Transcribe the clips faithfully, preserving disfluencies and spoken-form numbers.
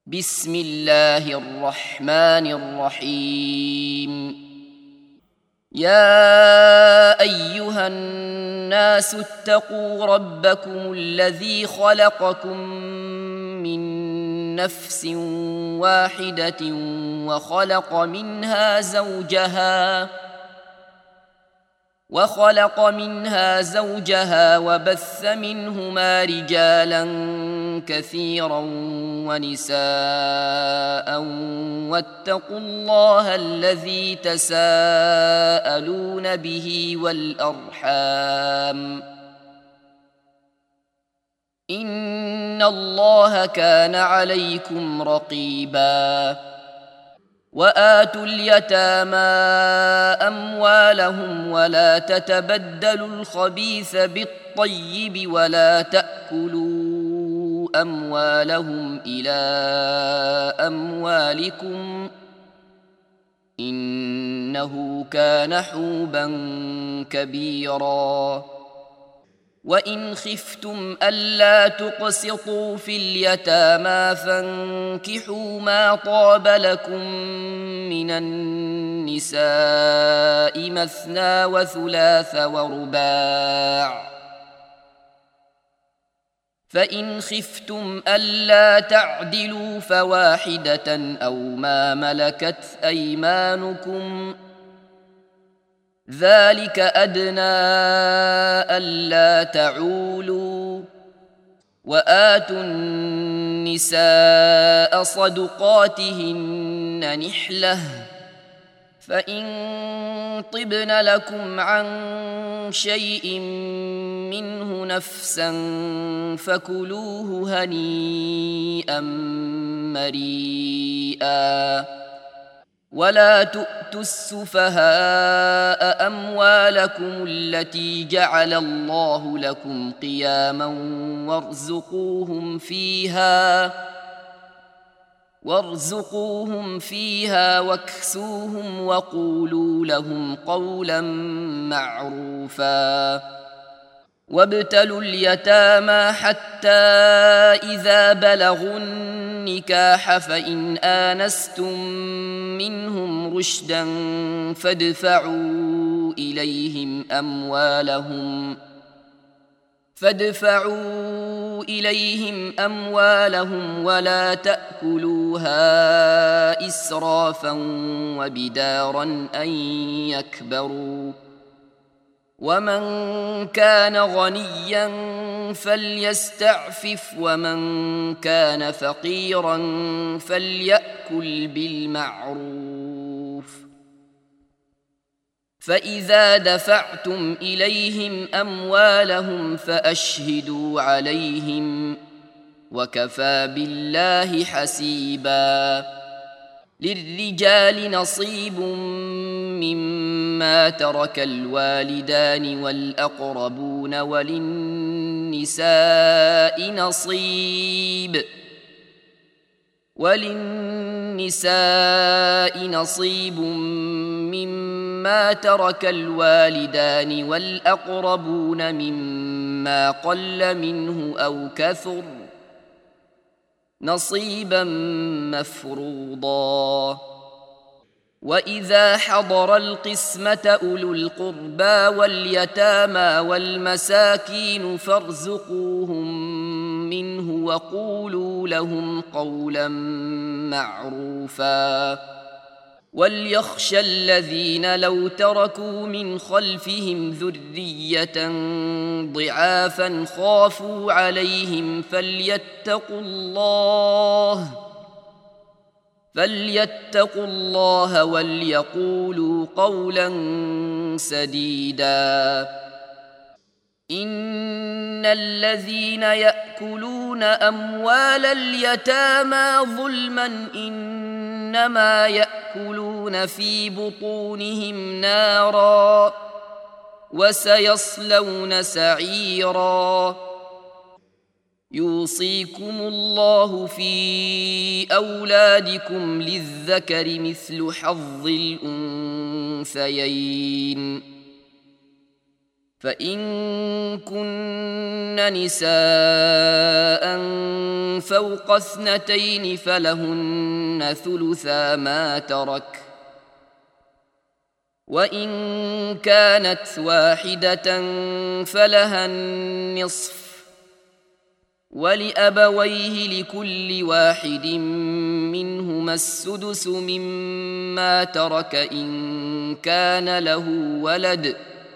بسم الله الرحمن الرحيم. يا أيها الناس اتقوا ربكم الذي خلقكم من نفس واحدة وخلق منها زوجها وخلق منها زوجها وبث منهما رجالا كثيرا ونساء واتقوا الله الذي تساءلون به والأرحام إن الله كان عليكم رقيبا. وآتوا اليتامى أموالهم ولا تتبدلوا الخبيث بالطيب ولا تأكلوا أموالهم إلى أموالكم إنه كان حوبا كبيرا. وإن خفتم ألا تقسطوا في اليتامى فانكحوا ما طاب لكم من النساء مثنى وثلاث ورباع، فإن خفتم ألا تعدلوا فواحدة أو ما ملكت أيمانكم ذلك أدنى ألا تعولوا. وآتوا النساء صدقاتهن نحلة فإن طبن لكم عن شيء منه نفسا فكلوه هنيئا مريئا. ولا تؤتوا السفهاء أموالكم التي جعل الله لكم قياما وارزقوهم فيها وارزقوهم فيها واكسوهم وقولوا لهم قولا معروفا. وابتلوا اليتامى حتى إذا بلغوا النكاح فإن آنستم منهم رشدا فادفعوا إليهم أموالهم فادفعوا إليهم أموالهم ولا تأكلوها إسرافا وبدارا أن يكبروا. ومن كان غنيا فليستعفف ومن كان فقيرا فليأكل بالمعروف. فإذا دفعتم إليهم أموالهم فأشهدوا عليهم وكفى بالله حسيبا. للرجال نصيب مما ترك الوالدان والأقربون وللنساء نصيب وللنساء نصيب مما ترك الوالدان والأقربون مما قل منه أو كثر نصيبا مفروضا. وإذا حضر القسمة أولو القربى واليتامى والمساكين فارزقوهم منه وقولوا لهم قولا معروفا. وليخشى الذين لو تركوا من خلفهم ذرية ضعافا خافوا عليهم فليتقوا الله فليتقوا الله وليقولوا قولا سديدا. إن الذين يأكلون أموال اليتامى ظلما إنما يأكلون في بطونهم نارا وسيصلون سعيرا. يوصيكم الله في أولادكم للذكر مثل حظ الأنثيين فإن كن نساء فوق اثنتين فلهن ثلثا ما ترك، وإن كانت واحدة فلها النصف، ولأبويه لكل واحد منهما السدس مما ترك إن كان له ولد،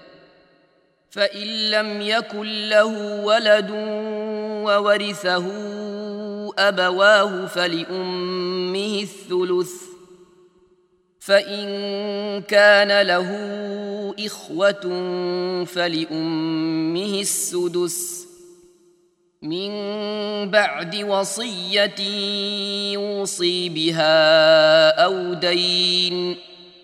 فإن لم يكن له ولد وورثه أبواه فلأمه الثلث، فإن كان له إخوة فلأمه السدس من بعد وصية يوصي بها أو دين.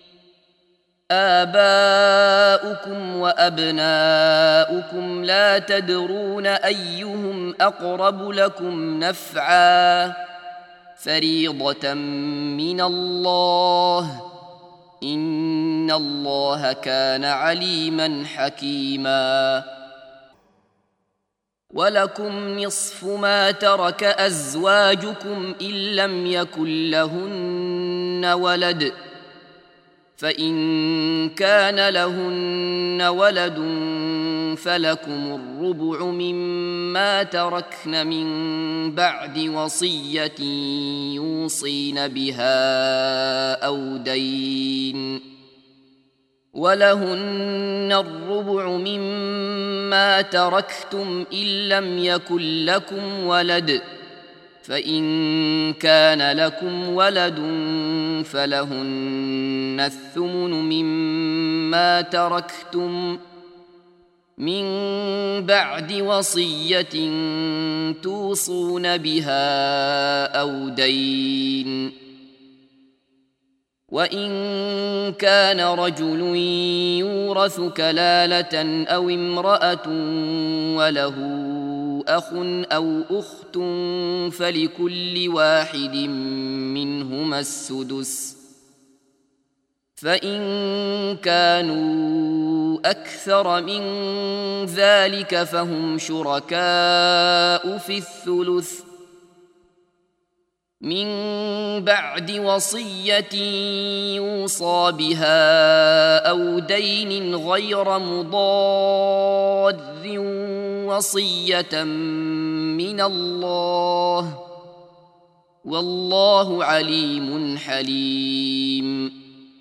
آباؤكم وأبناؤكم لا تدرون أيهم أقرب لكم نفعا، فريضة من الله، إن الله كان عليما حكيما. ولكم نصف ما ترك أزواجكم إن لم يكن لهن ولد، فإن كان لهن ولد فلكم الربع مما تركن من بعد وصية يوصين بها أو دين، ولهن الربع مما تركتم إن لم يكن لكم ولد، فإن كان لكم ولد فلهن الثمن مما تركتم من بعد وصية توصون بها أو دين. وإن كان رجل يورث كلالة أو امرأة وله أخ أو أخت فلكل واحد منهما السدس، فإن كانوا أكثر من ذلك فهم شركاء في الثلث من بعد وصية يوصى بها أو دين غير مضار، وصية من الله، والله عليم حليم.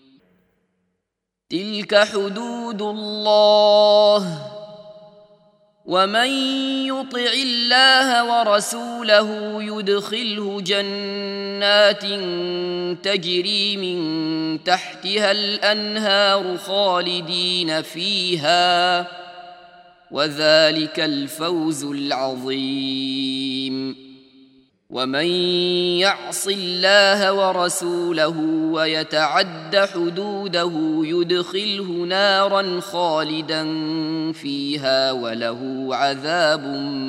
تلك حدود الله، ومن يطع الله ورسوله يدخله جنات تجري من تحتها الأنهار خالدين فيها، وذلك الفوز العظيم. ومن يعص الله ورسوله ويتعد حدوده يدخله نارا خالدا فيها وله عذاب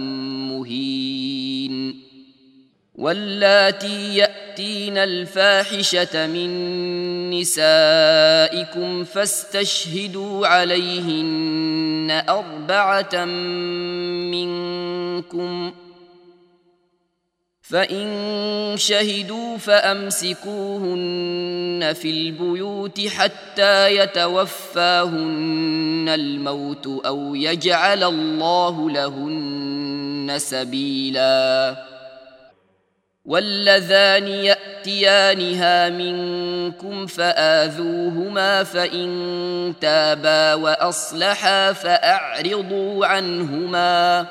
مهين. واللاتي يأتين الفاحشة من نسائكم فاستشهدوا عليهن أربعة منكم، فإن شهدوا فأمسكوهن في البيوت حتى يتوفاهن الموت أو يجعل الله لهن سبيلا. واللذان يأتيانها منكم فآذوهما، فإن تابا وأصلحا فأعرضوا عنهما،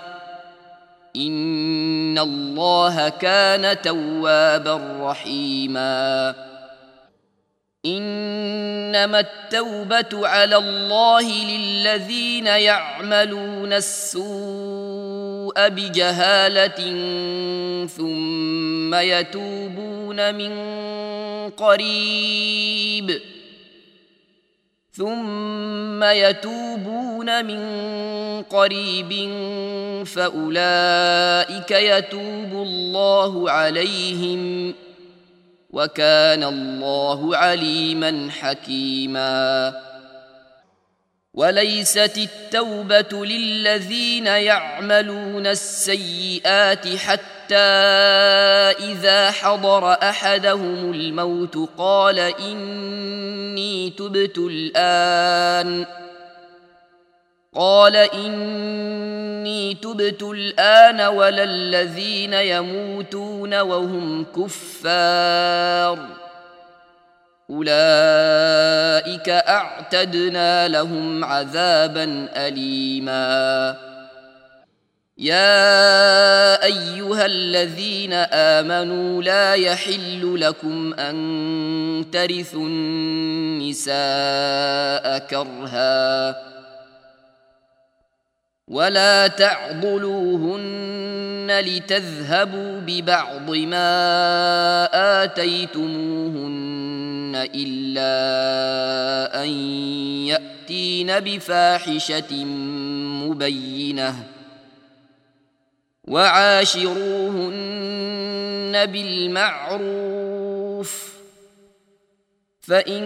إن الله كان توابا رحيما. إنما التوبة على الله للذين يعملون السوء بجهالة ثم يتوبون من قريب ثم يتوبون من قريب فأولئك يتوب الله عليهم، وكان الله عليما حكيما. وليست التوبة للذين يعملون السيئات حتى إذا حضر أحدهم الموت قال إني تبت الآن قال إني تبت الآن ولا الذين يموتون وهم كفار أولئك أعتدنا لهم عذابا أليما يا أيها الذين آمنوا لا يحل لكم أن ترثوا النساء كرها ولا تعضلوهن لتذهبوا ببعض ما آتيتموهن إلا أن يأتين بفاحشة مبينة وعاشروهن بالمعروف فإن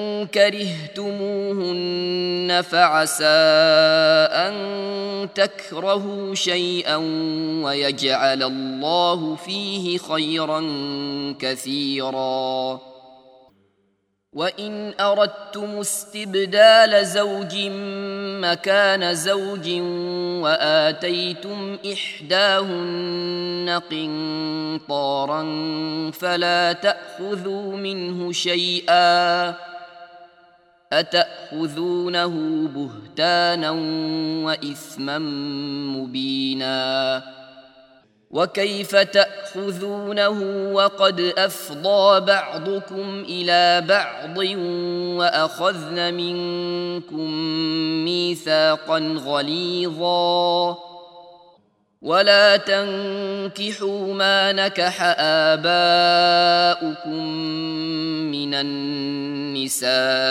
كرهتموهن فعسى أن تكرهوا شيئا ويجعل الله فيه خيرا كثيرا وإن أردتم استبدال زوج مكان زوج وآتيتم إحداهن قنطارا فلا تأخذوا منه شيئا أتأخذونه بهتانا وإثما مبينا وكيف تأخذونه وقد أفضى بعضكم إلى بعض وأخذن منكم ميثاقا غليظا ولا تنكحوا ما نكح آباؤكم من النساء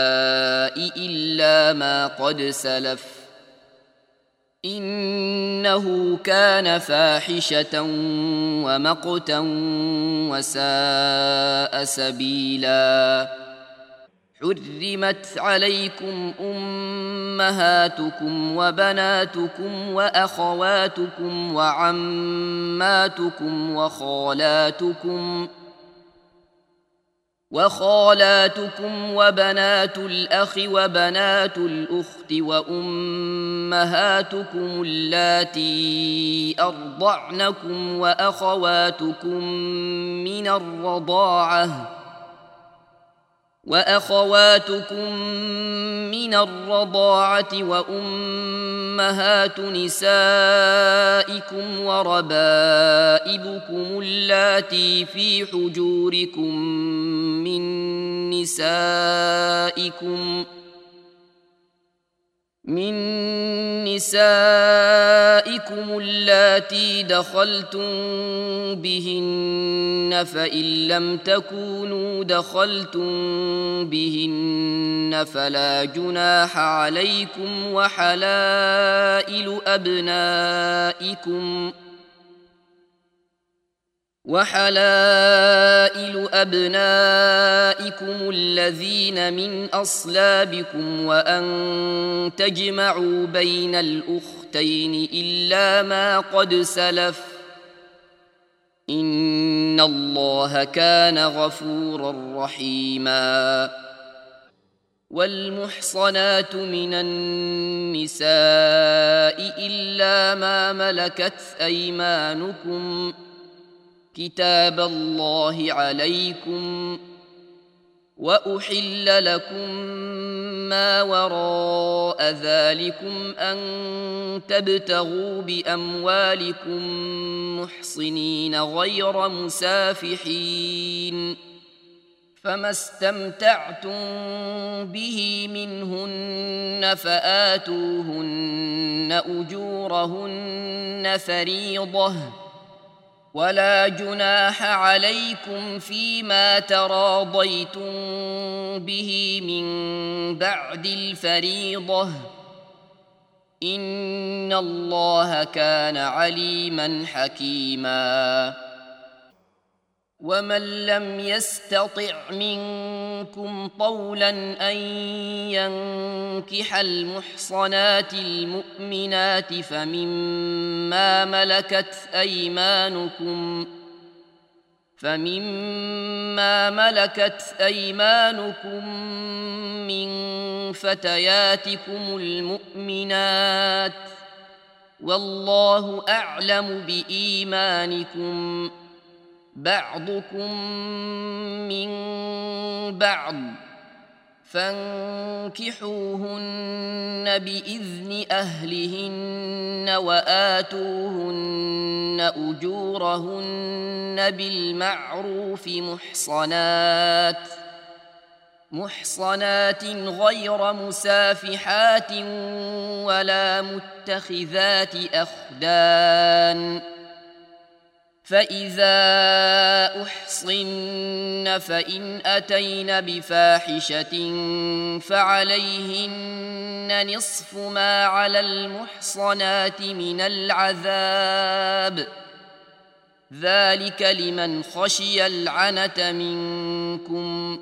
إلا ما قد سلف إنه كان فاحشة ومقتا وساء سبيلا حرمت عليكم أمهاتكم وبناتكم وأخواتكم وعماتكم وخالاتكم وخالاتكم وبنات الأخ وبنات الأخت وأمهاتكم اللاتي أرضعنكم وأخواتكم من الرضاعة وأخواتكم من الرضاعة وأمهات نسائكم وربائبكم اللاتي في حجوركم من نسائكم من نسائكم اللاتي دخلتم بهن فإن لم تكونوا دخلتم بهن فلا جناح عليكم وحلائل أبنائكم وحلائل أبنائكم الذين من أصلابكم وأن تجمعوا بين الأختين إلا ما قد سلف إن الله كان غفورا رحيما والمحصنات من النساء إلا ما ملكت أيمانكم كتاب الله عليكم وأحل لكم ما وراء ذلكم أن تبتغوا بأموالكم محصنين غير مسافحين فما استمتعتم به منهن فآتوهن أجورهن فريضة ولا جناح عليكم فيما تراضيتم به من بعد الفريضة إن الله كان عليما حكيما ومن لم يستطع منكم طولا أن ينكح المحصنات المؤمنات فمما ملكت أيمانكم فمما ملكت أيمانكم من فتياتكم المؤمنات والله أعلم بإيمانكم بعضكم من بعض فانكحوهن بإذن أهلهن وآتوهن أجورهن بالمعروف محصنات محصنات غير مسافحات ولا متخذات أخدان فإذا أحصن فإن أتين بفاحشة فعليهن نصف ما على المحصنات من العذاب ذلك لمن خشي العنة منكم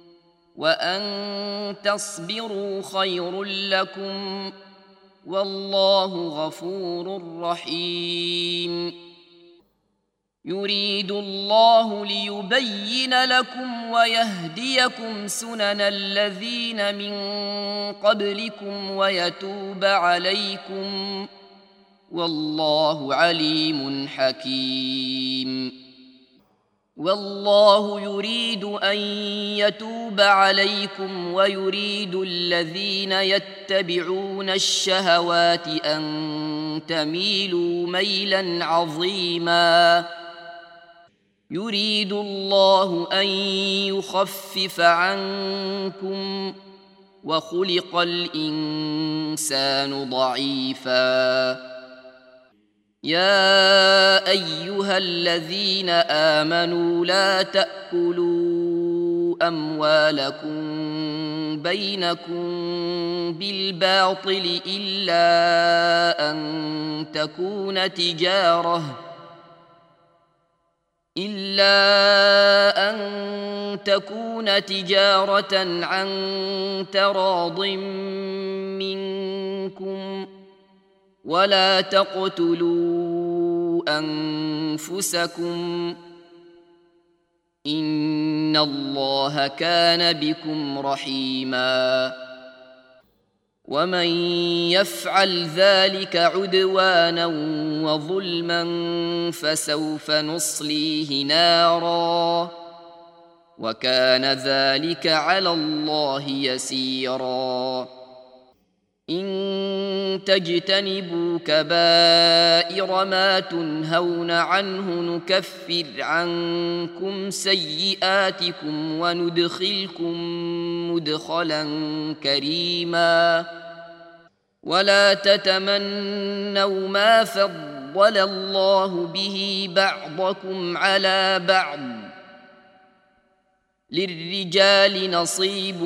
وأن تصبروا خير لكم والله غفور رحيم يريد الله ليبين لكم ويهديكم سنن الذين من قبلكم ويتوب عليكم والله عليم حكيم والله يريد أن يتوب عليكم ويريد الذين يتبعون الشهوات أن تميلوا ميلا عظيما يريد الله أن يخفف عنكم وخلق الإنسان ضعيفا يا أيها الذين آمنوا لا تأكلوا أموالكم بينكم بالباطل إلا أن تكون تجارة إلا أن تكون تجارة عن تراض منكم ولا تقتلوا أنفسكم إن الله كان بكم رحيما ومن يفعل ذلك عدوانا وظلما فسوف نصليه نارا وكان ذلك على الله يسيرا إن تجتنبوا كبائر ما تنهون عنه نكفر عنكم سيئاتكم وندخلكم مدخلا كريما ولا تتمنوا ما فضل الله به بعضكم على بعض للرجال نصيب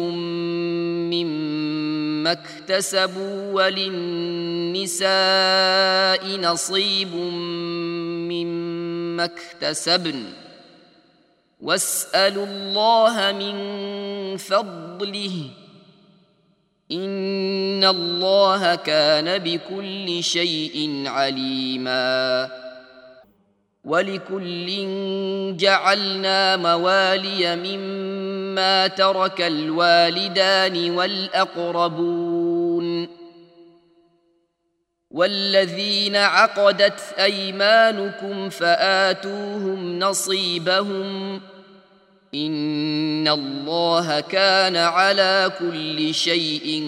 مما اكتسبوا وللنساء نصيب مما اكتسبن واسألوا الله من فضله إن الله كان بكل شيء عليما ولكل جعلنا موالي مما ترك الوالدان والأقربون والذين عقدت أيمانكم فآتوهم نصيبهم إن الله كان على كل شيء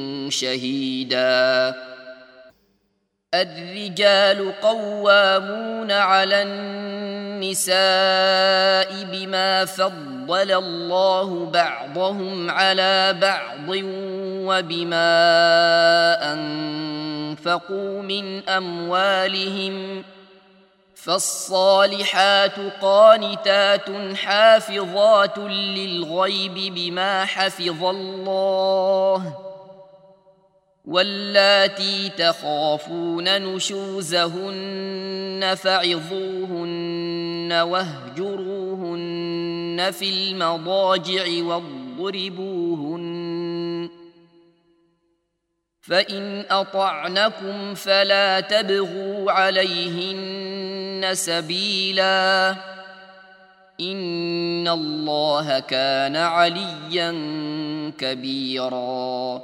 شهيدا الرجال قوامون على النساء بما فضل الله بعضهم على بعض وبما أنفقوا من أموالهم فالصالحات قانتات حافظات للغيب بما حفظ الله واللاتي تخافون نشوزهن فعظوهن واهجروهن في المضاجع واضربوهن، فإن أطعنكم فلا تبغوا عليهن سبيلا، إن الله كان عليا كبيرا.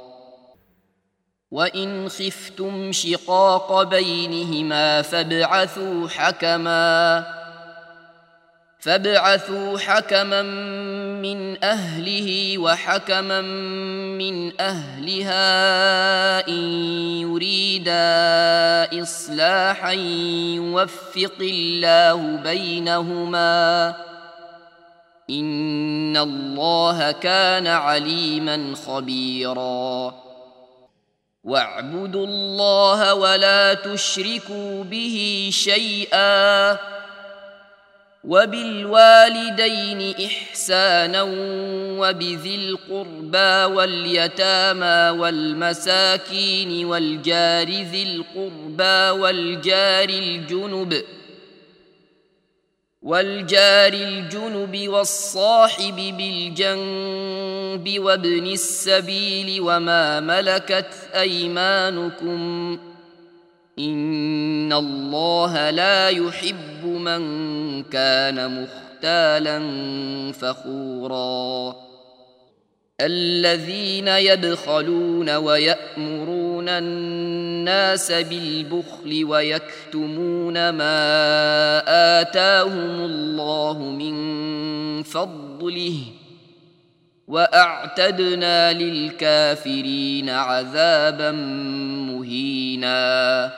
وإن خفتم شقاق بينهما فابعثوا حكما فابعثوا حكما من أهله وحكما من أهلها إن يريدا إصلاحا يوفق الله بينهما، إن الله كان عليما خبيرا. واعبدوا الله ولا تشركوا به شيئا، وبالوالدين إحسانا وبذي القربى واليتامى والمساكين والجار ذي القربى والجار الجنب والجار الجنب والصاحب بالجنب وابن السبيل وما ملكت أيمانكم، إن الله لا يحب من كان مختالا فخورا. الذين يبخلون ويأمرون الناس بالبخل ويكتمون ما آتاهم الله من فضله، وأعتدنا للكافرين عذابا مهينا.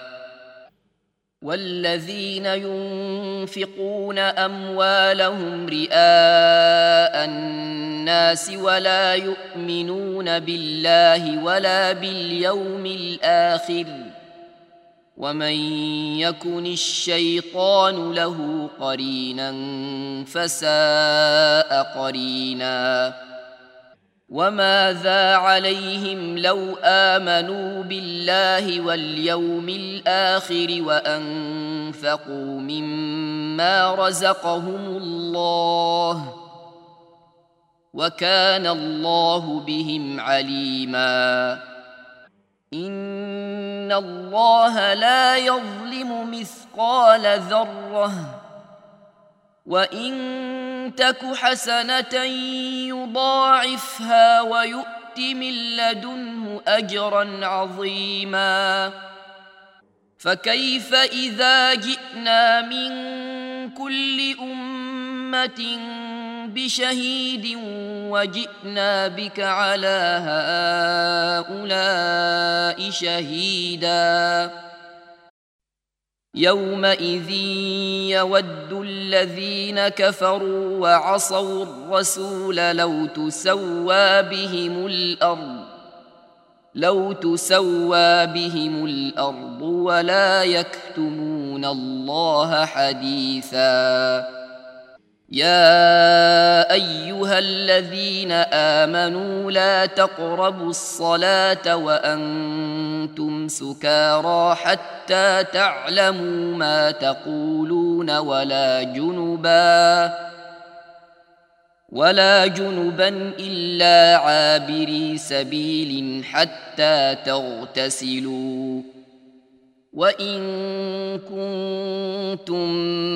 والذين ينفقون أموالهم رئاء الناس ولا يؤمنون بالله ولا باليوم الآخر، ومن يكن الشيطان له قرينا فساء قرينا. وماذا عليهم لو آمنوا بالله واليوم الآخر وأنفقوا مما رزقهم الله، وكان الله بهم عليما. إن الله لا يظلم مثقال ذرة، وإن تك حسنة يضاعفها ويؤت من لدنه أجرا عظيما. فكيف إذا جئنا من كل أمة بشهيد وجئنا بك على هؤلاء شهيدا، يومئذ يود الذين كفروا وعصوا الرسول لو تسوى بهم الأرض لو تسوى بهم الأرض ولا يكتمون الله حديثا. يا أيها الذين آمنوا لا تقربوا الصلاة وأنتم سكارى حتى تعلموا ما تقولون ولا جنبا ولا جنبا إلا عابري سبيل حتى تغتسلوا، وإن كنتم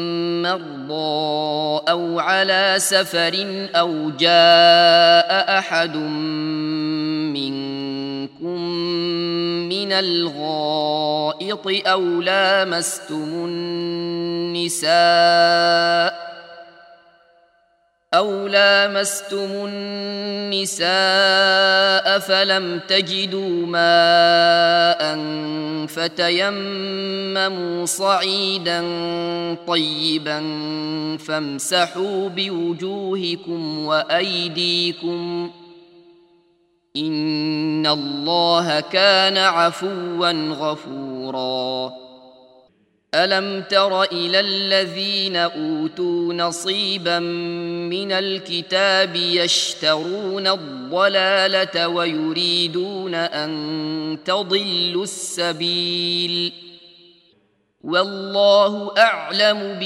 مرضى أو على سفر أو جاء أحد منكم من الغائط أو لامستم النساء أو لامستم النساء فلم تجدوا ماء فتيمموا صعيدا طيبا فامسحوا بوجوهكم وأيديكم، إن الله كان عفوا غفورا. ألم تر إلى الذين أوتوا نصيبا من الكتاب يشترون الضلالة ويريدون أن تضلوا السبيل، والله أعلم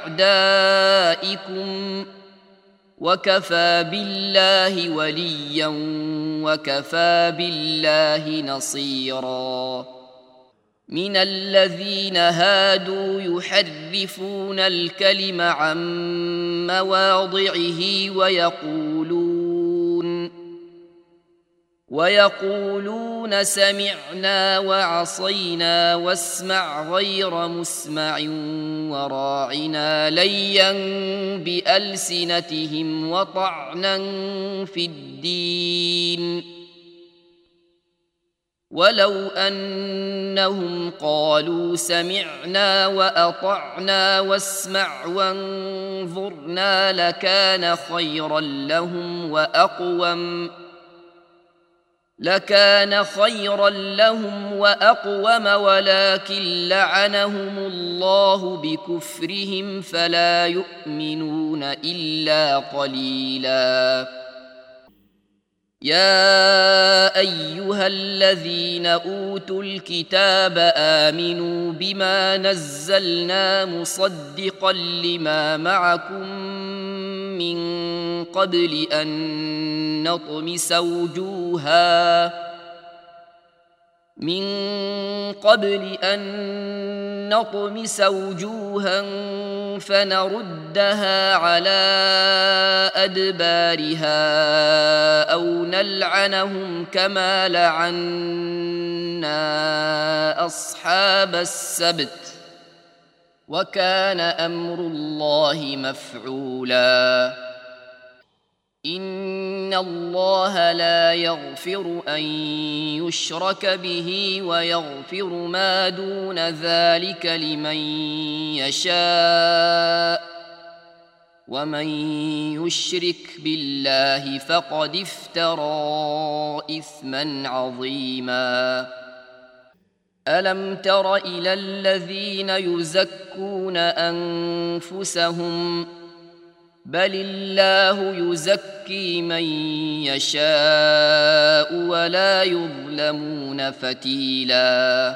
بأعدائكم وكفى بالله وليا وكفى بالله نصيرا من الذين هادوا يحرفون الكلم عن مواضعه ويقولون ويقولون سمعنا وعصينا واسمع غير مسمع وراعنا ليا بألسنتهم وطعنا في الدين ولو أنهم قالوا سمعنا وأطعنا واسمع وانظرنا لكان خيرا لهم وأقوم لكان خيرا لهم وأقوم ولكن لعنهم الله بكفرهم فلا يؤمنون إلا قليلا يا أيها الذين أوتوا الكتاب آمنوا بما نزلنا مصدقا لما معكم من قبل أن نطمس وجوها من قبل أن نطمس وجوها فنردها على أدبارها أو نلعنهم كما لعنا أصحاب السبت وكان أمر الله مفعولا إن الله لا يغفر أن يشرك به ويغفر ما دون ذلك لمن يشاء ومن يشرك بالله فقد افترى إثما عظيما ألم تر إلى الذين يزكون أنفسهم بل الله يزكي من يشاء ولا يظلمون فتيلا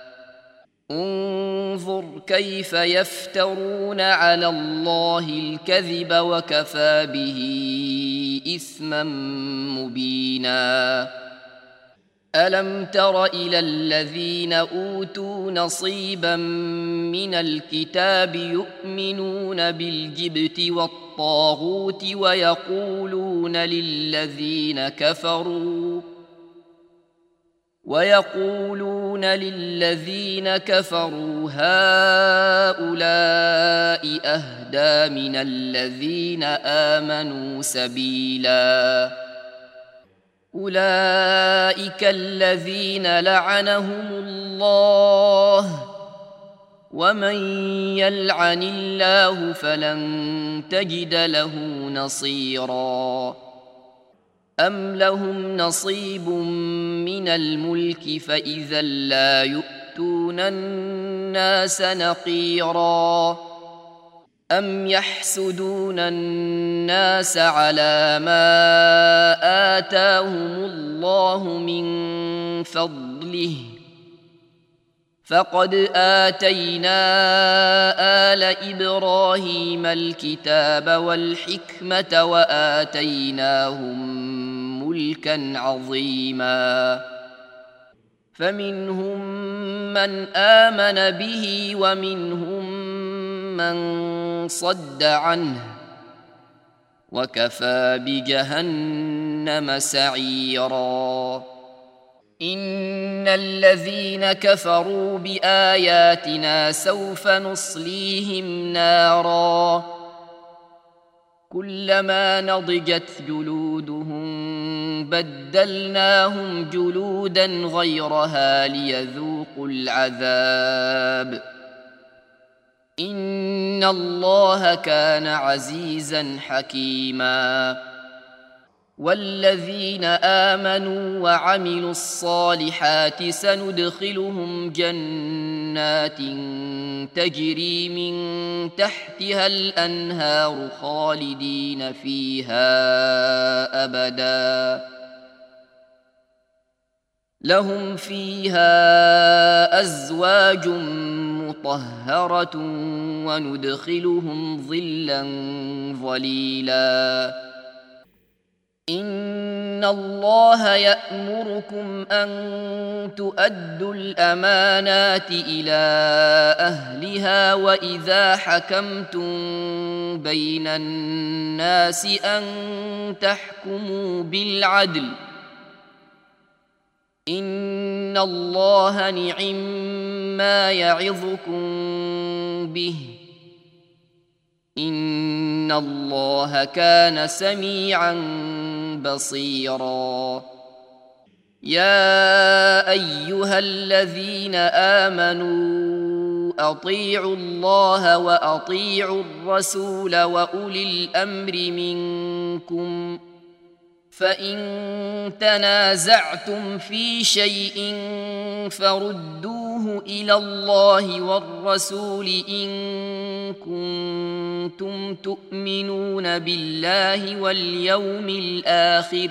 انظر كيف يفترون على الله الكذب وكفى به إثما مبينا ألم تر إلى الذين أوتوا نصيبا من الكتاب يؤمنون بالجبت والطاغوت ويقولون للذين كفروا ويقولون للذين كفروا هؤلاء أهدى من الذين آمنوا سبيلا أولئك الذين لعنهم الله ومن يلعن الله فلن تجد له نصيرا أم لهم نصيب من الملك فإذا لا يؤتون الناس نقيرا أم يحسدون الناس على ما آتاهم الله من فضله فقد آتينا آل إبراهيم الكتاب والحكمة وآتيناهم ملكا عظيما فمنهم من آمن به ومنهم من صد عنه وكفى بجهنم سعيرا إن الذين كفروا بآياتنا سوف نصليهم نارا كلما نضجت جلودهم بدلناهم جلودا غيرها ليذوقوا العذاب إن الله كان عزيزا حكيما والذين آمنوا وعملوا الصالحات سندخلهم جنات تجري من تحتها الأنهار خالدين فيها أبدا لهم فيها أزواج مطهرة وندخلهم ظلا ظليلا. إن الله يأمركم أن تؤدوا الأمانات إلى أهلها وإذا حكمتم بين الناس أن تحكموا بالعدل. إن الله نعم ما يعظكم به. إن الله كان سميعا بصيرا. يا أيها الذين آمنوا أطيعوا الله وأطيعوا الرسول وأولي الأمر منكم، فإن تنازعتم في شيء فردوه إلى الله والرسول إن كنتم تؤمنون بالله واليوم الآخر،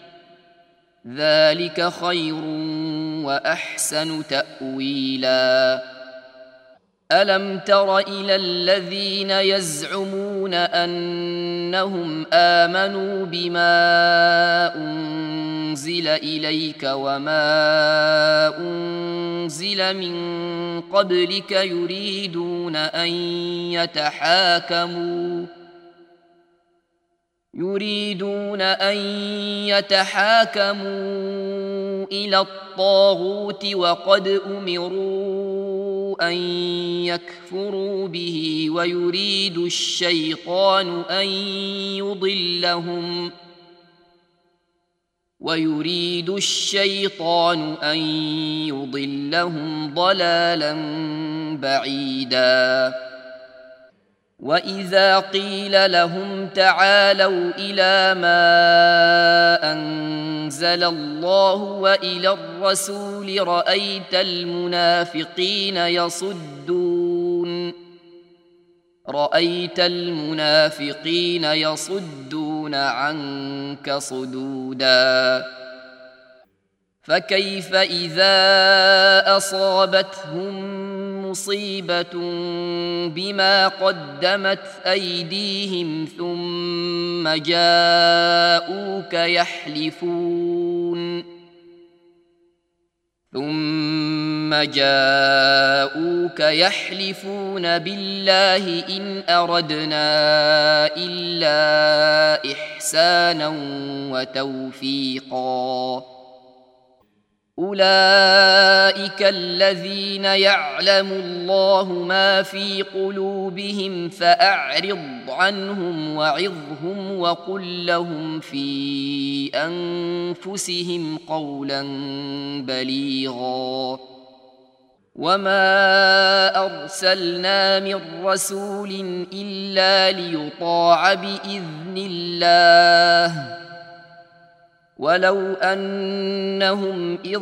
ذلك خير وأحسن تأويلا. ألم تر إلى الذين يزعمون أنهم آمنوا بما أنزل إليك وما أنزل من قبلك يريدون أن يتحاكموا يريدون أن يتحاكموا إلى الطاغوت وقد أمروا أن يكفروا به ويريد الشيطان أن يضلهم ويريد الشيطان أن يضلهم ضلالا بعيدا. وإذا قيل لهم تعالوا إلى ما أنزل الله وإلى الرسول رأيت المنافقين يصدون رأيت المنافقين يصدون عنك صدودا. فكيف إذا أصابتهم مصيبة بما قدمت أيديهم ثم جاءوك يحلفون ثم جاءوك يحلفون بالله إن أردنا إلا إحسانا وتوفيقا. أولئك الذين يعلم الله ما في قلوبهم فأعرض عنهم وعظهم وقل لهم في أنفسهم قولا بليغا. وما أرسلنا من رسول إلا ليطاع بإذن الله ولو أنهم إذ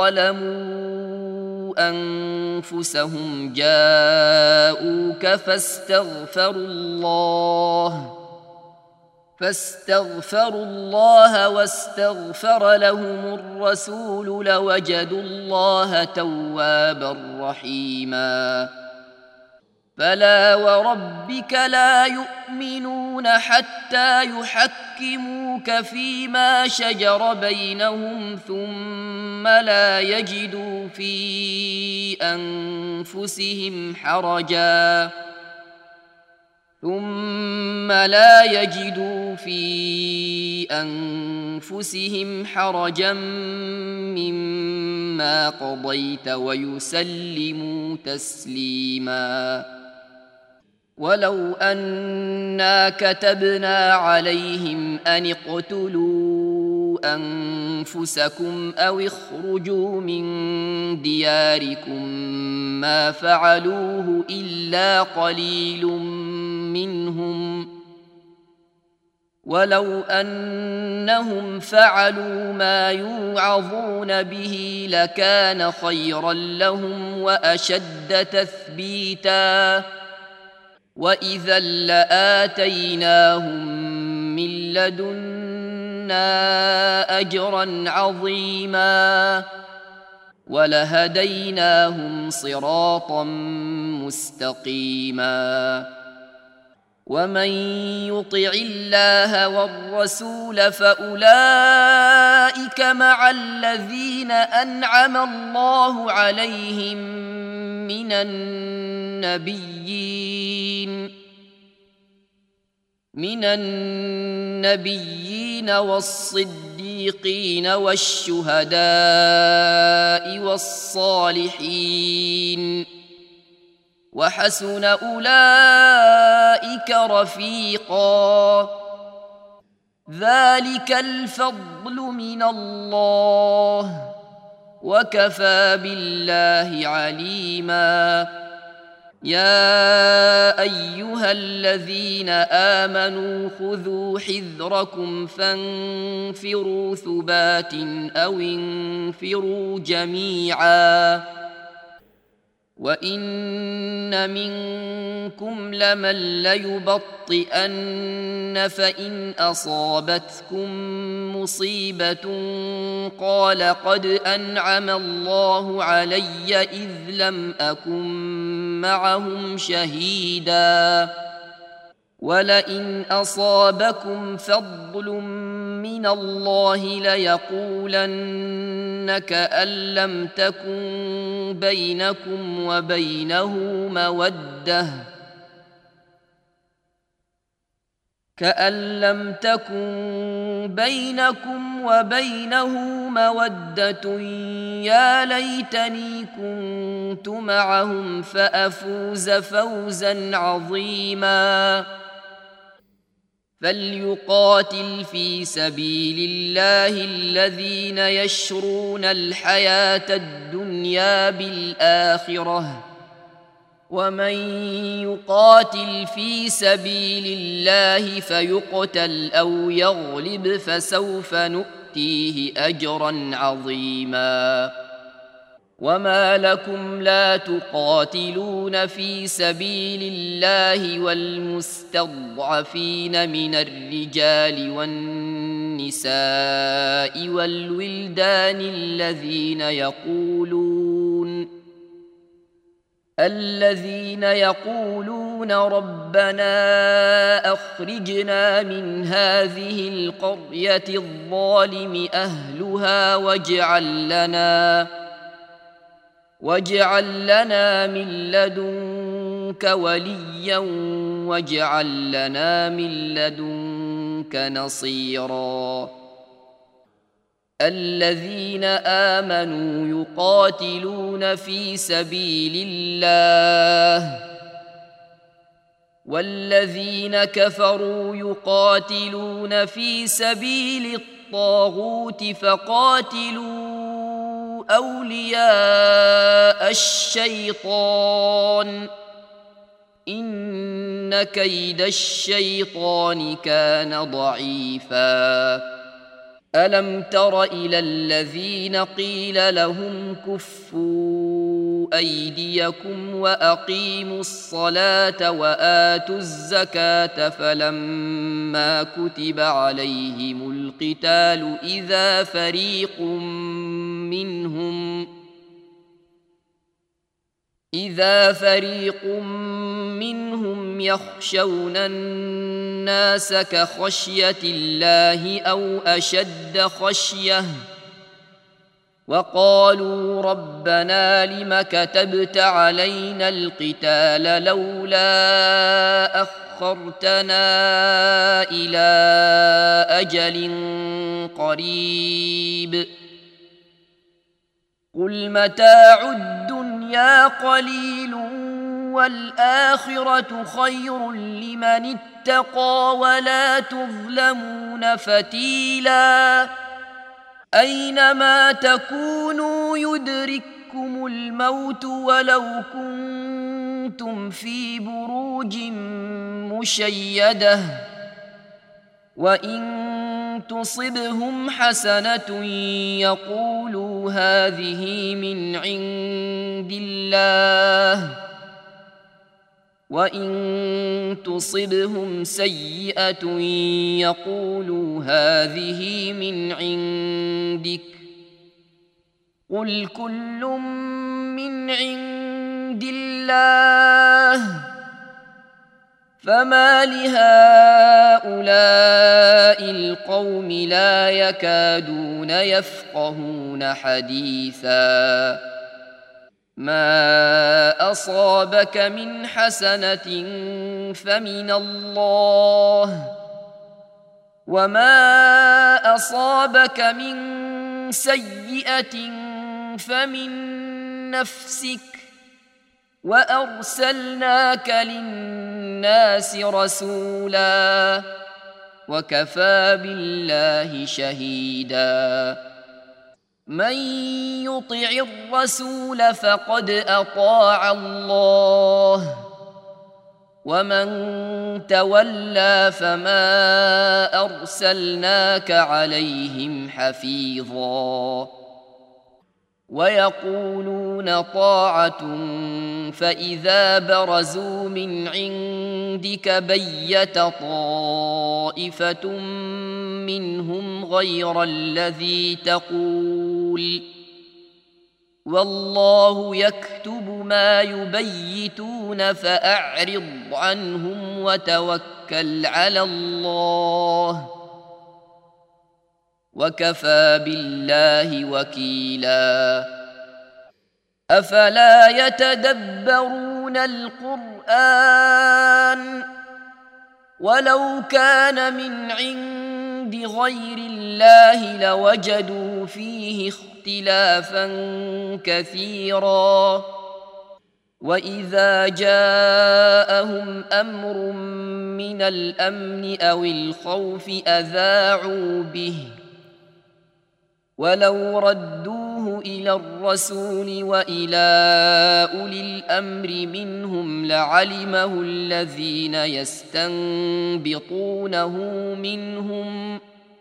ظلموا أنفسهم جاءوك فاستغفروا الله فاستغفروا الله واستغفر لهم الرسول لوجدوا الله توابا رحيما. فلا وربك لا يؤمنون حتى يحكموك فيما شجر بينهم ثم لا يجدوا في أنفسهم حرجا ثم لا يجدوا في أنفسهم حرجا مما قضيت ويسلموا تسليما. ولو أنا كتبنا عليهم أن اقتلوا أنفسكم أو اخرجوا من دياركم ما فعلوه إلا قليل منهم ولو أنهم فعلوا ما يوعظون به لكان خيرا لهم وأشد تثبيتا وإذا لآتيناهم من لدنا أجرا عظيما ولهديناهم صراطا مستقيما. ومن يطع الله والرسول فأولئك مع الذين أنعم الله عليهم من النبيين من النبيين والصديقين والشهداء والصالحين وحسن أولئك رفيقا. ذلك الفضل من الله وكفى بالله عليما. يا أيها الذين آمنوا خذوا حذركم فانفروا ثبات أو انفروا جميعا. وإن منكم لمن ليبطئن فإن أصابتكم مصيبة قال قد أنعم الله علي إذ لم أكن معهم شهيدا. ولئن أصابكم فضل من الله ليقولن كأن لم تكن بينكم وبينه مودة كأن لم تكن بينكم وبينه مودة يا ليتني كنت معهم فأفوز فوزا عظيما. فليقاتل في سبيل الله الذين يشرون الحياة الدنيا بالآخرة ومن يقاتل في سبيل الله فيقتل أو يغلب فسوف نؤتيه أجرا عظيما. وما لكم لا تقاتلون في سبيل الله والمستضعفين من الرجال والنساء والولدان الذين يقولون الذين يقولون ربنا أخرجنا من هذه القرية الظالم أهلها واجعل لنا واجعل لنا من لدنك وليا واجعل لنا من لدنك نصيرا. الذين آمنوا يقاتلون في سبيل الله والذين كفروا يقاتلون في سبيل الطاغوت فقاتلوا أولياء الشيطان إن كيد الشيطان كان ضعيفا. ألم تر إلى الذين قيل لهم كفوا أيديكم وأقيموا الصلاة وآتوا الزكاة فلما كتب عليهم القتال إذا فريق منهم إذا فريق منهم يخشون الناس كخشية الله أو أشد خشية وقالوا ربنا لم كتبت علينا القتال لولا أخرتنا إلى أجل قريب قل متاع الدنيا قليل والآخرة خير لمن اتقى ولا تظلمون فتيلا أينما تكونوا يدرككم الموت ولو كنتم في بروج مشيدة وإن تصبهم حسنة يقولوا هذه من عند الله وإن تصبهم سيئة يقولوا هذه من عندك قل كل من عند عند الله فما لهؤلاء القوم لا يكادون يفقهون حديثا ما أصابك من حسنة فمن الله وما أصابك من سيئة فمن نفسك وأرسلناك للناس رسولا وكفى بالله شهيدا من يطع الرسول فقد أطاع الله ومن تولى فما أرسلناك عليهم حفيظا ويقولون طاعة فإذا برزوا من عندك بيت طائفة منهم غير الذي تقول والله يكتب ما يبيتون فأعرض عنهم وتوكل على الله وكفى بالله وكيلا أفلا يتدبرون القرآن ولو كان من عند غير الله لوجدوا فيه اختلافا كثيرا وإذا جاءهم أمر من الأمن أو الخوف أذاعوا به ولو ردوه إلى الرسول وإلى أولي الأمر منهم لعلمه الذين يستنبطونه منهم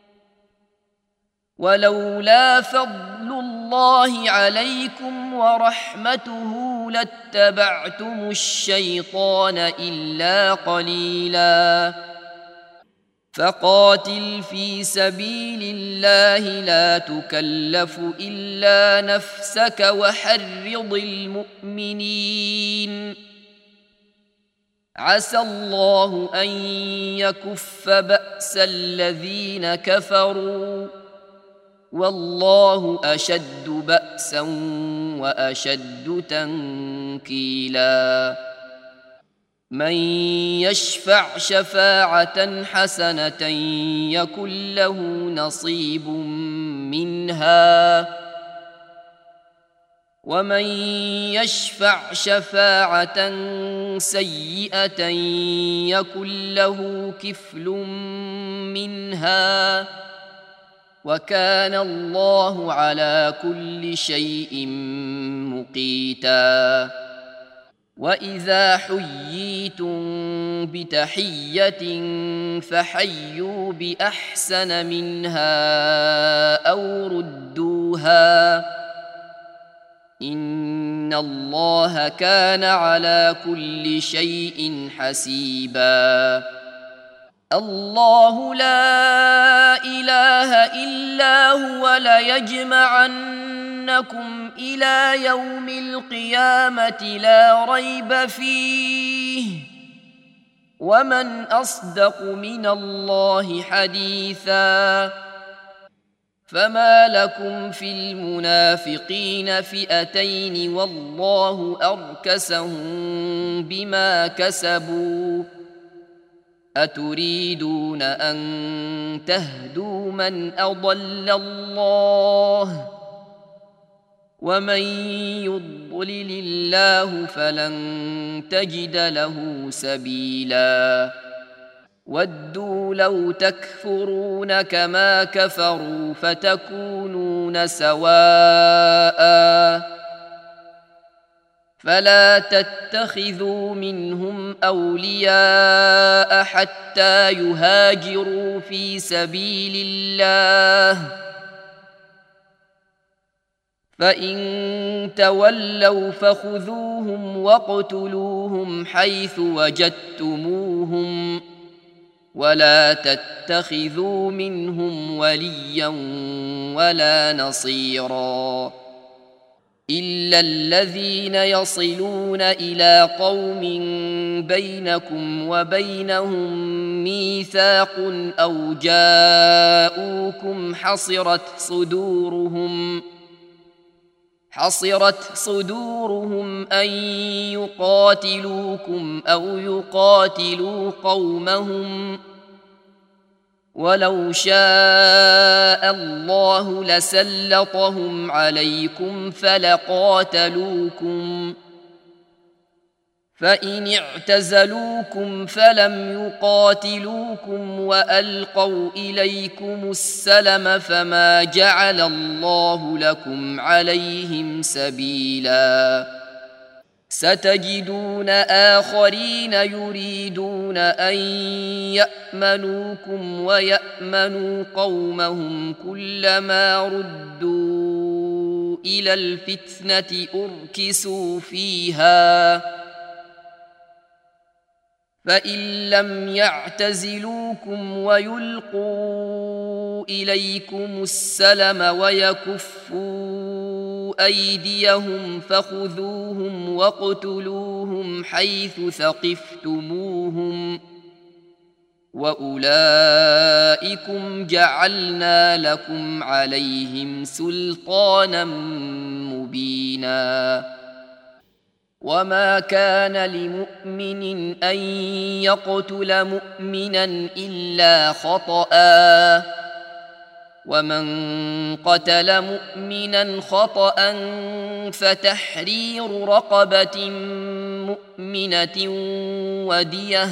ولولا فضل الله عليكم ورحمته لاتبعتم الشيطان إلا قليلا فقاتل في سبيل الله لا تكلف إلا نفسك وحرض المؤمنين عسى الله أن يكف بأس الذين كفروا والله أشد بأسا وأشد تنكيلا من يشفع شفاعة حسنة يكن له نصيب منها ومن يشفع شفاعة سيئة يكن له كفل منها وكان الله على كل شيء مقيتا وإذا حييتم بتحية فحيوا بأحسن منها أو ردوها إن الله كان على كل شيء حسيبا الله لا إله إلا هو ليجمعنكم إلى يوم القيامة لا ريب فيه ومن أصدق من الله حديثا فما لكم في المنافقين فئتين والله أركسهم بما كسبوا أتريدون أن تهدوا من أضل الله ومن يضلل الله فلن تجد له سبيلا ودوا لو تكفرون كما كفروا فتكونون سواء فلا تتخذوا منهم أولياء حتى يهاجروا في سبيل الله فإن تولوا فخذوهم واقتلوهم حيث وجدتموهم ولا تتخذوا منهم وليا ولا نصيرا إلا الذين يصلون إلى قوم بينكم وبينهم ميثاق أو جاءوكم حصرت صدورهم حصرت صدورهم أن يقاتلوكم أو يقاتلوا قومهم ولو شاء الله لسلطهم عليكم فلقاتلوكم فإن اعتزلوكم فلم يقاتلوكم وألقوا إليكم السلم فما جعل الله لكم عليهم سبيلا ستجدون آخرين يريدون أن يأمنوكم ويأمنوا قومهم كلما ردوا إلى الفتنة أركسوا فيها فإن لم يعتزلوكم ويلقوا إليكم السلم ويكفوا أيديهم فخذوهم واقتلوهم حيث ثقفتموهم وأولئكم جعلنا لكم عليهم سلطانا مبينا وما كان لمؤمن أن يقتل مؤمنا إلا خطأ ومن قتل مؤمنا خطأ فتحرير رقبة مؤمنة ودية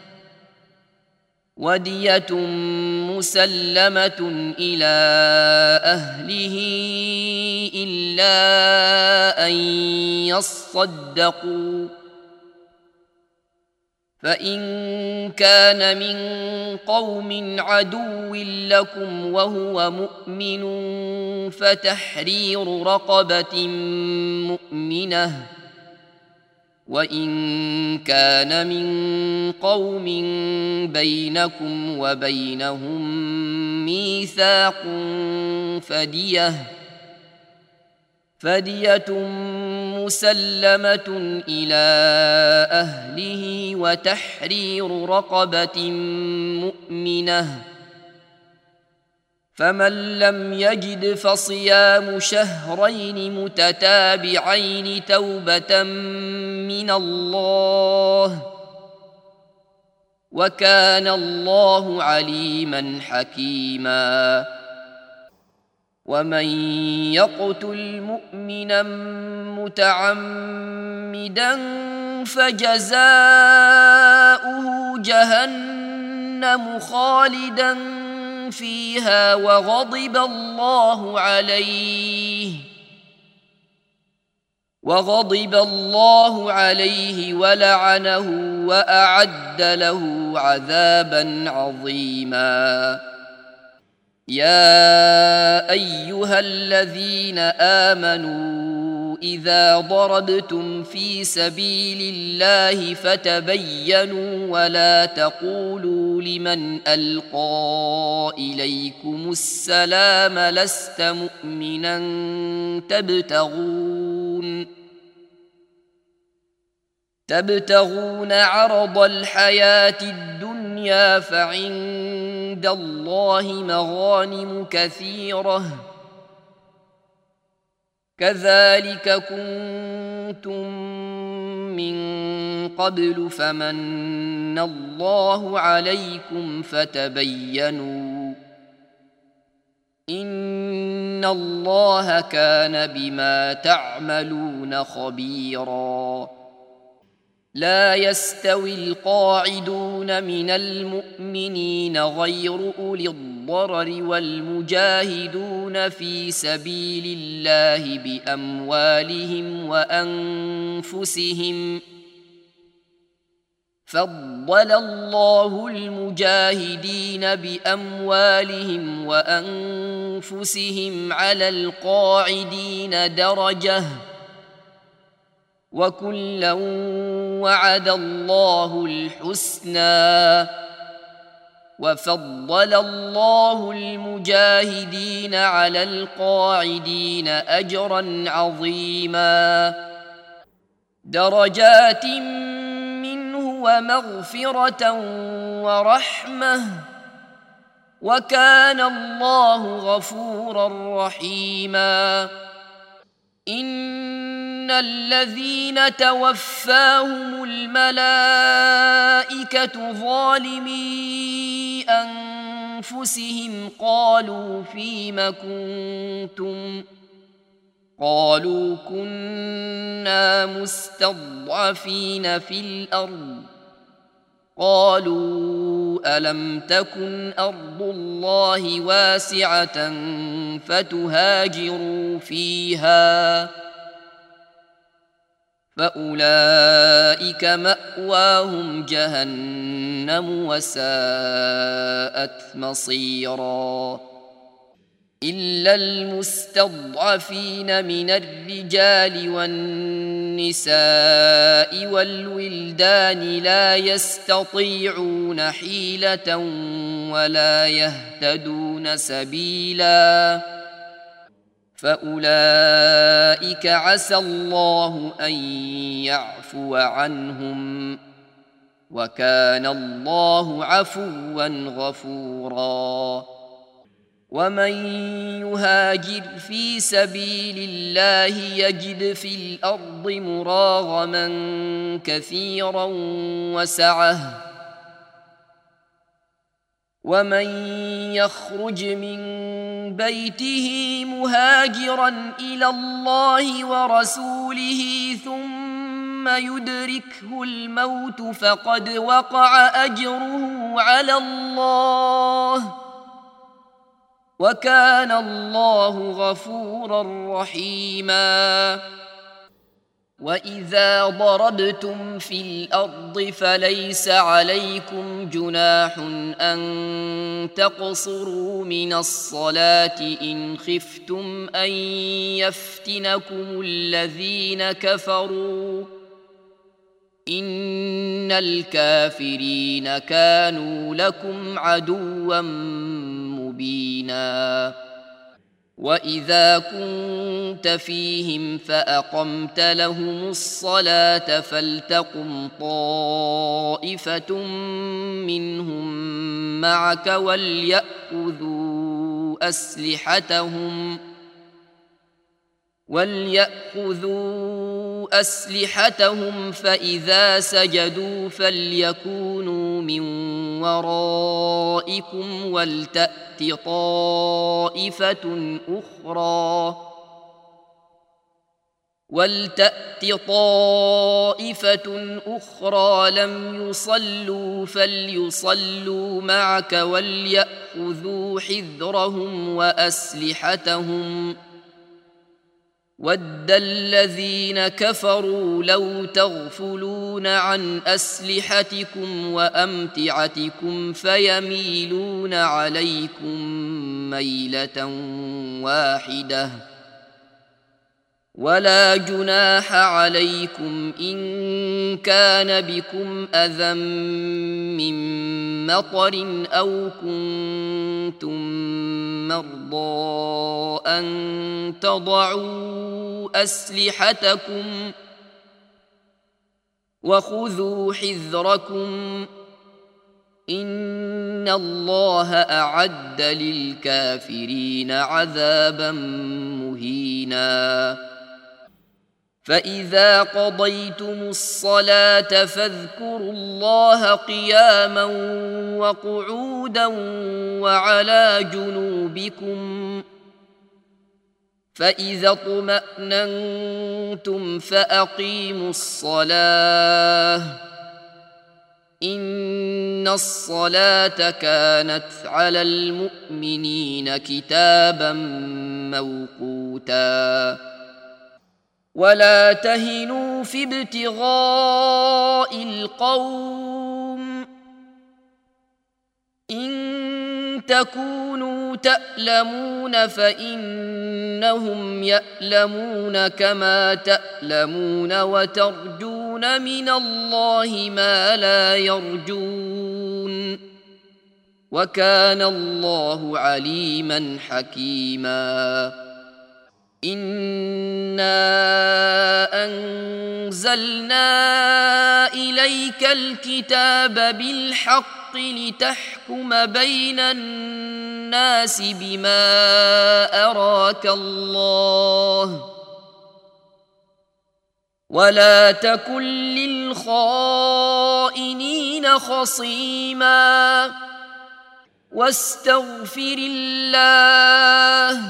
ودية مسلمة إلى أهله إلا أن يصدقوا فإن كان من قوم عدو لكم وهو مؤمن فتحرير رقبة مؤمنة وإن كان من قوم بينكم وبينهم ميثاق فدية فدية مسلمة إلى أهله وتحرير رقبة مؤمنة فمن لم يجد فصيام شهرين متتابعين توبة من الله وكان الله عليما حكيما ومن يقتل مؤمنا متعمدا فجزاؤه جهنم خالدا فيها وغضب الله عليه وغضب الله عليه ولعنه وأعد له عذابا عظيما يا أيها الذين آمنوا إذا ضربتم في سبيل الله فتبينوا ولا تقولوا لمن ألقى إليكم السلام لست مؤمنا تبتغون تبتغون عرض الحياة الدنيا فعند الله مغانم كثيرة كذلك كنتم من قبل فمن الله عليكم فتبينوا إن الله كان بما تعملون خبيرا لا يستوي القاعدون من المؤمنين غير أولي الضرر والمجاهدون في سبيل الله بأموالهم وأنفسهم فضل الله المجاهدين بأموالهم وأنفسهم على القاعدين درجة وكلا وعد الله الحسنى وفضل الله المجاهدين على القاعدين أجرا عظيما درجات منه ومغفرة ورحمة وكان الله غفورا رحيما إن الذين توفاهم الملائكة ظالمي أنفسهم قالوا فيم كنتم قالوا كنا مستضعفين في الأرض قالوا ألم تكن أرض الله واسعة فتهاجروا فيها فأولئك مأواهم جهنم وساءت مصيرا إلا المستضعفين من الرجال والنساء والولدان لا يستطيعون حيلة ولا يهتدون سبيلا فأولئك عسى الله أن يعفو عنهم وكان الله عفوا غفورا ومن يهاجر في سبيل الله يجد في الأرض مراغما كثيرا وسعة ومن يخرج من بيته مهاجرا إلى الله ورسوله ثم يدركه الموت فقد وقع أجره على الله وكان الله غفورا رحيما وإذا ضربتم في الأرض فليس عليكم جناح أن تقصروا من الصلاة إن خفتم أن يفتنكم الذين كفروا إن الكافرين كانوا لكم عدوا مبينا وإذا كنت فيهم فأقمت لهم الصلاة فلتقم طائفة منهم معك وليأخذوا أسلحتهم وليأخذوا أسلحتهم فإذا سجدوا فليكونوا من ورائكم ولتأت طائفة أخرى ولتأت طائفة أخرى لم يصلوا فليصلوا معك وليأخذوا حذرهم وأسلحتهم ود الذين كفروا لو تغفلون عن أسلحتكم وأمتعتكم فيميلون عليكم ميلة واحدة ولا جناح عليكم إن كان بكم أذى من مطر أو كنتم مرضى أن تضعوا أسلحتكم وخذوا حذركم إن الله أعد للكافرين عذابا مهينا فإذا قضيتم الصلاة فاذكروا الله قياما وقعودا وعلى جنوبكم فإذا اطمأننتم فأقيموا الصلاة إن الصلاة كانت على المؤمنين كتابا موقوتا ولا تهنوا في ابتغاء القوم إن تكونوا تألمون فإنهم يألمون كما تألمون وترجون من الله ما لا يرجون وكان الله عليما حكيما. إنا أنزلنا إليك الكتاب بالحق لتحكم بين الناس بما أراك الله ولا تكن للخائنين خصيما واستغفر الله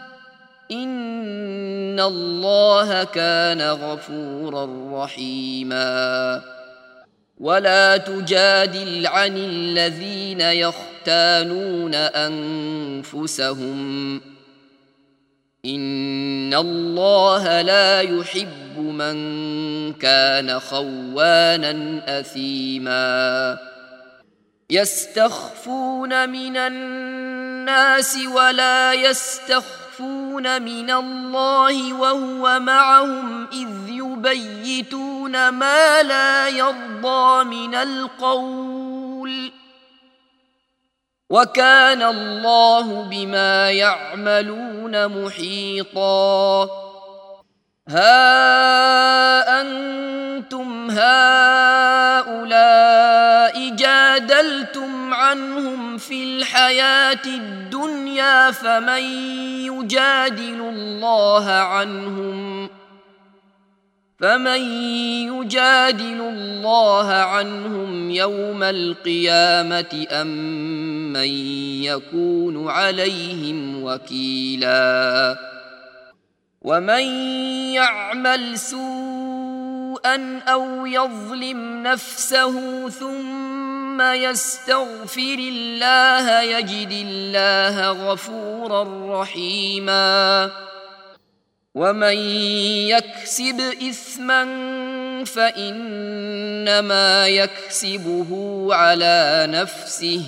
إن الله كان غفورا رحيما. ولا تجادل عن الذين يختانون أنفسهم إن الله لا يحب من كان خوانا أثيما. يستخفون من الناس ولا يستخفون من الله وهو معهم إذ يبيتون ما لا يرضى من القول وكان الله بما يعملون محيطا. ها أنتم هؤلاء جادلتم عنهم في الحياة الدنيا فمن يجادل الله عنهم فمن يجادل الله عنهم يوم القيامة أم من يكون عليهم وكيلا. ومن يعمل سوءا أو يظلم نفسه ثم يستغفر الله يجد الله غفورا رحيما. ومن يكسب إثما فإنما يكسبه على نفسه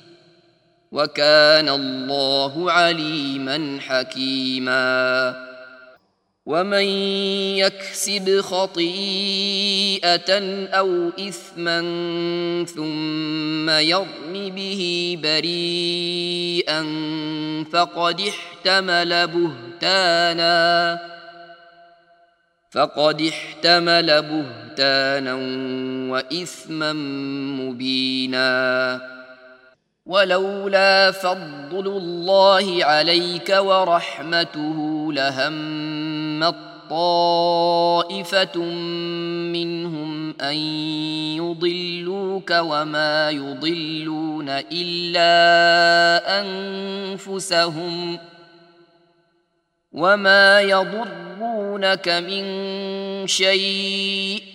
وكان الله عليما حكيما. ومن يكسب خطيئة أو إثما ثم يرم به بريئا فقد احتمل بهتانا فقد احتمل بهتانا وإثما مبينا. ولولا فضل الله عليك ورحمته لهمت طائفة منهم أن يضلوك وما يضلون إلا أنفسهم وما يضرونك من شيء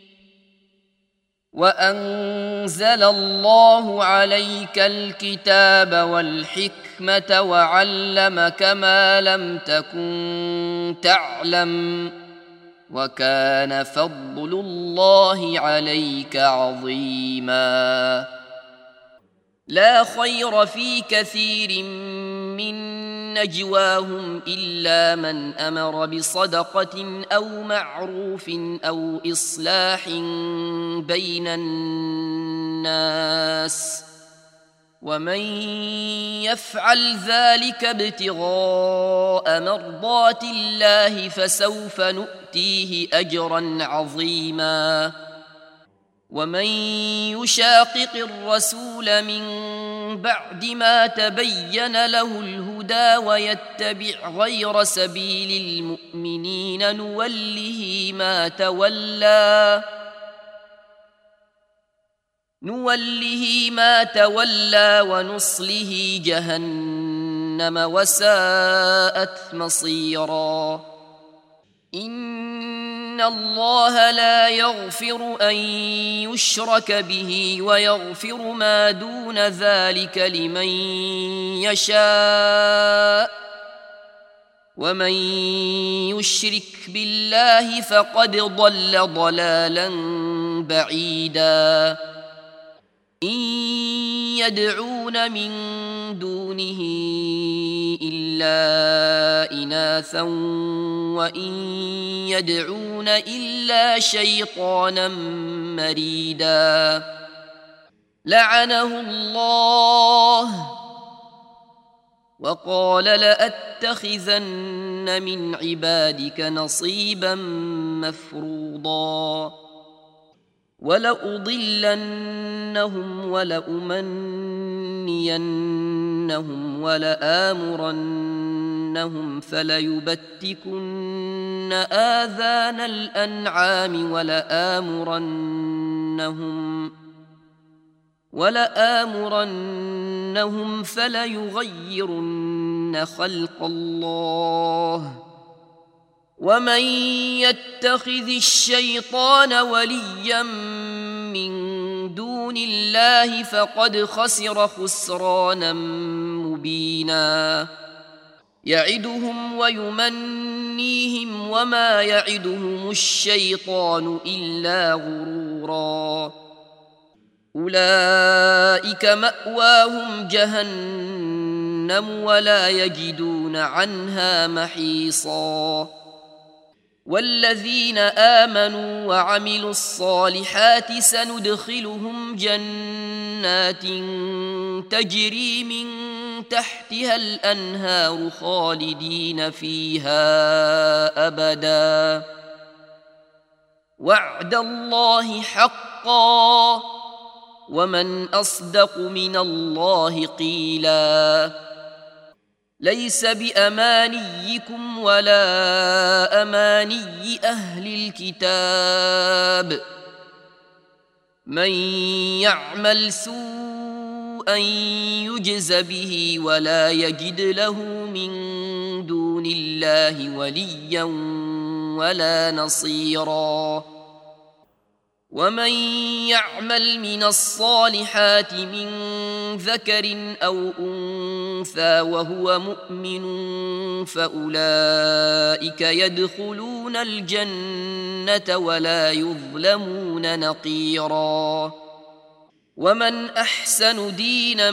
وأنزل الله عليك الكتاب والحكمة وعلمك ما لم تكن تعلم وكان فضل الله عليك عظيما. لا خير في كثير من نجواهم إلا من أمر بصدقة أو معروف أو إصلاح بين الناس ومن يفعل ذلك ابتغاء مرضات الله فسوف نؤتيه أجرا عظيما. ومن يشاقق الرسول من بعد ما تبين له الهدى ويتبع غير سبيل المؤمنين نوله ما تولى نوله ما تولى ونصله جهنم وساءت مصيرا. إن الله لا يغفر أن يشرك به ويغفر ما دون ذلك لمن يشاء ومن يشرك بالله فقد ضل ضلالا بعيدا. إن يدعون من دونه إلا إناثا وإن يدعون إلا شيطانا مريدا. لعنه الله وقال لأتخذن من عبادك نصيبا مفروضا ولأضلنهم ولأمنينهم ولآمرنهم فليبتكن آذان الأنعام ولآمرنهم ولآمرنهم فليغيرن خلق الله ومن يتخذ الشيطان وليا من دون الله فقد خسر خسرانا مبينا يعدهم ويمنيهم وما يعدهم الشيطان إلا غرورا أولئك مأواهم جهنم ولا يجدون عنها محيصا والذين آمنوا وعملوا الصالحات سندخلهم جنات تجري من تحتها الأنهار خالدين فيها أبدا وعد الله حقا ومن أصدق من الله قيلا ليس بأمانيكم ولا أماني أهل الكتاب من يعمل سوءا يجز به ولا يجد له من دون الله وليا ولا نصيرا ومن يعمل من الصالحات من ذكر أو أنثى وهو مؤمن فأولئك يدخلون الجنة ولا يظلمون نقيرا ومن أحسن دينا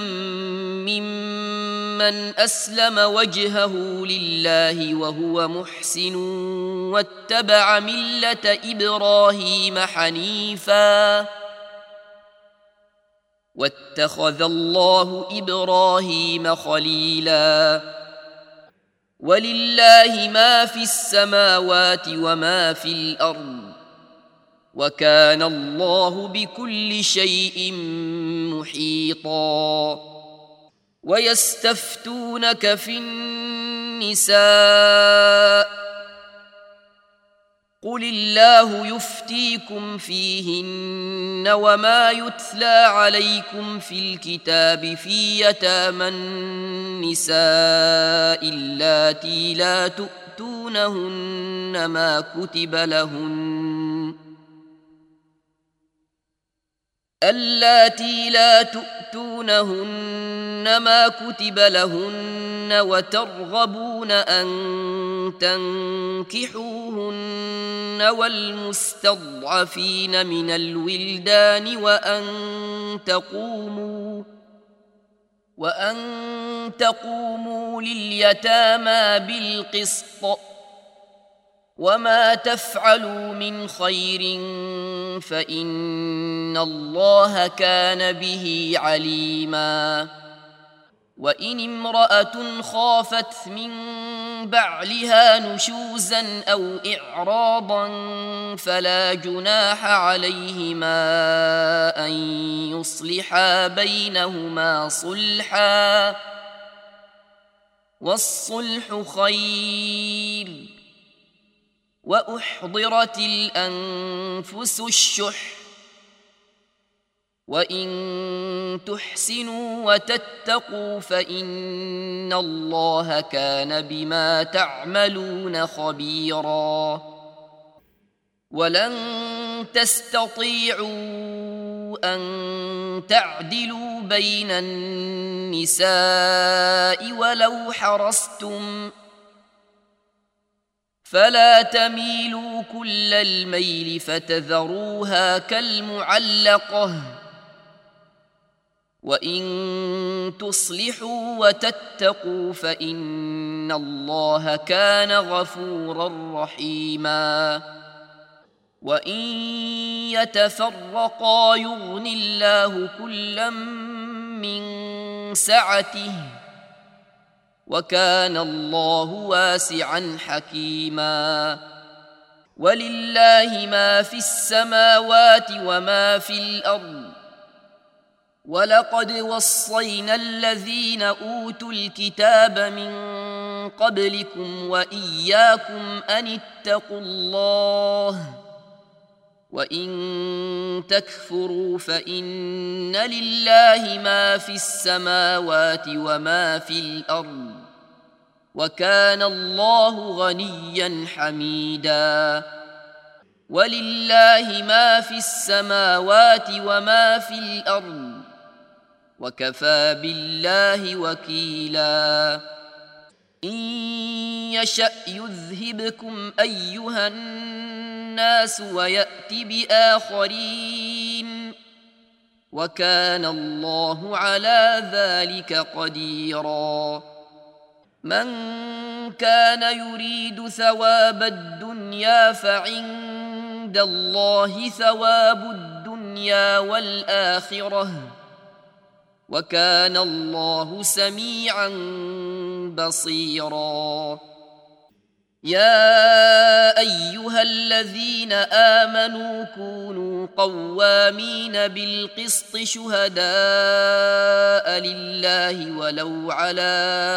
ممن أسلم وجهه لله وهو محسن واتبع ملة إبراهيم حنيفا واتخذ الله إبراهيم خليلا ولله ما في السماوات وما في الأرض وكان الله بكل شيء محيطا ويستفتونك في النساء قل الله يفتيكم فيهن وما يتلى عليكم في الكتاب في يتامى النساء اللاتي لا تؤتونهن ما كتب لهن اللاتي لا تؤتونهن ما كتب لهن وترغبون أن تنكحوهن والمستضعفين من الولدان وأن تقوموا وأن تقوموا لليتامى بالقسط وما تفعلوا من خير فإن الله كان به عليما وإن امرأة خافت من بعلها نشوزا أو إعراضا فلا جناح عليهما أن يصلحا بينهما صلحا والصلح خير وأحضرت الأنفس الشح وإن تحسنوا وتتقوا فإن الله كان بما تعملون خبيرا ولن تستطيعوا أن تعدلوا بين النساء ولو حرصتم فلا تميلوا كل الميل فتذروها كالمعلقة وإن تصلحوا وتتقوا فإن الله كان غفورا رحيما وإن يتفرقا يغن الله كلا من سعته وكان الله واسعا حكيما ولله ما في السماوات وما في الأرض ولقد وصينا الذين أوتوا الكتاب من قبلكم وإياكم أن اتقوا الله وإن تكفروا فإن لله ما في السماوات وما في الأرض وكان الله غنيا حميدا ولله ما في السماوات وما في الأرض وكفى بالله وكيلا إن يشأ يذهبكم أيها الناس ويأت بآخرين وكان الله على ذلك قديرا من كان يريد ثواب الدنيا فعند الله ثواب الدنيا والآخرة وكان الله سميعا بصيرا يا أيها الذين آمنوا كونوا قوامين بالقسط شهداء لله ولو على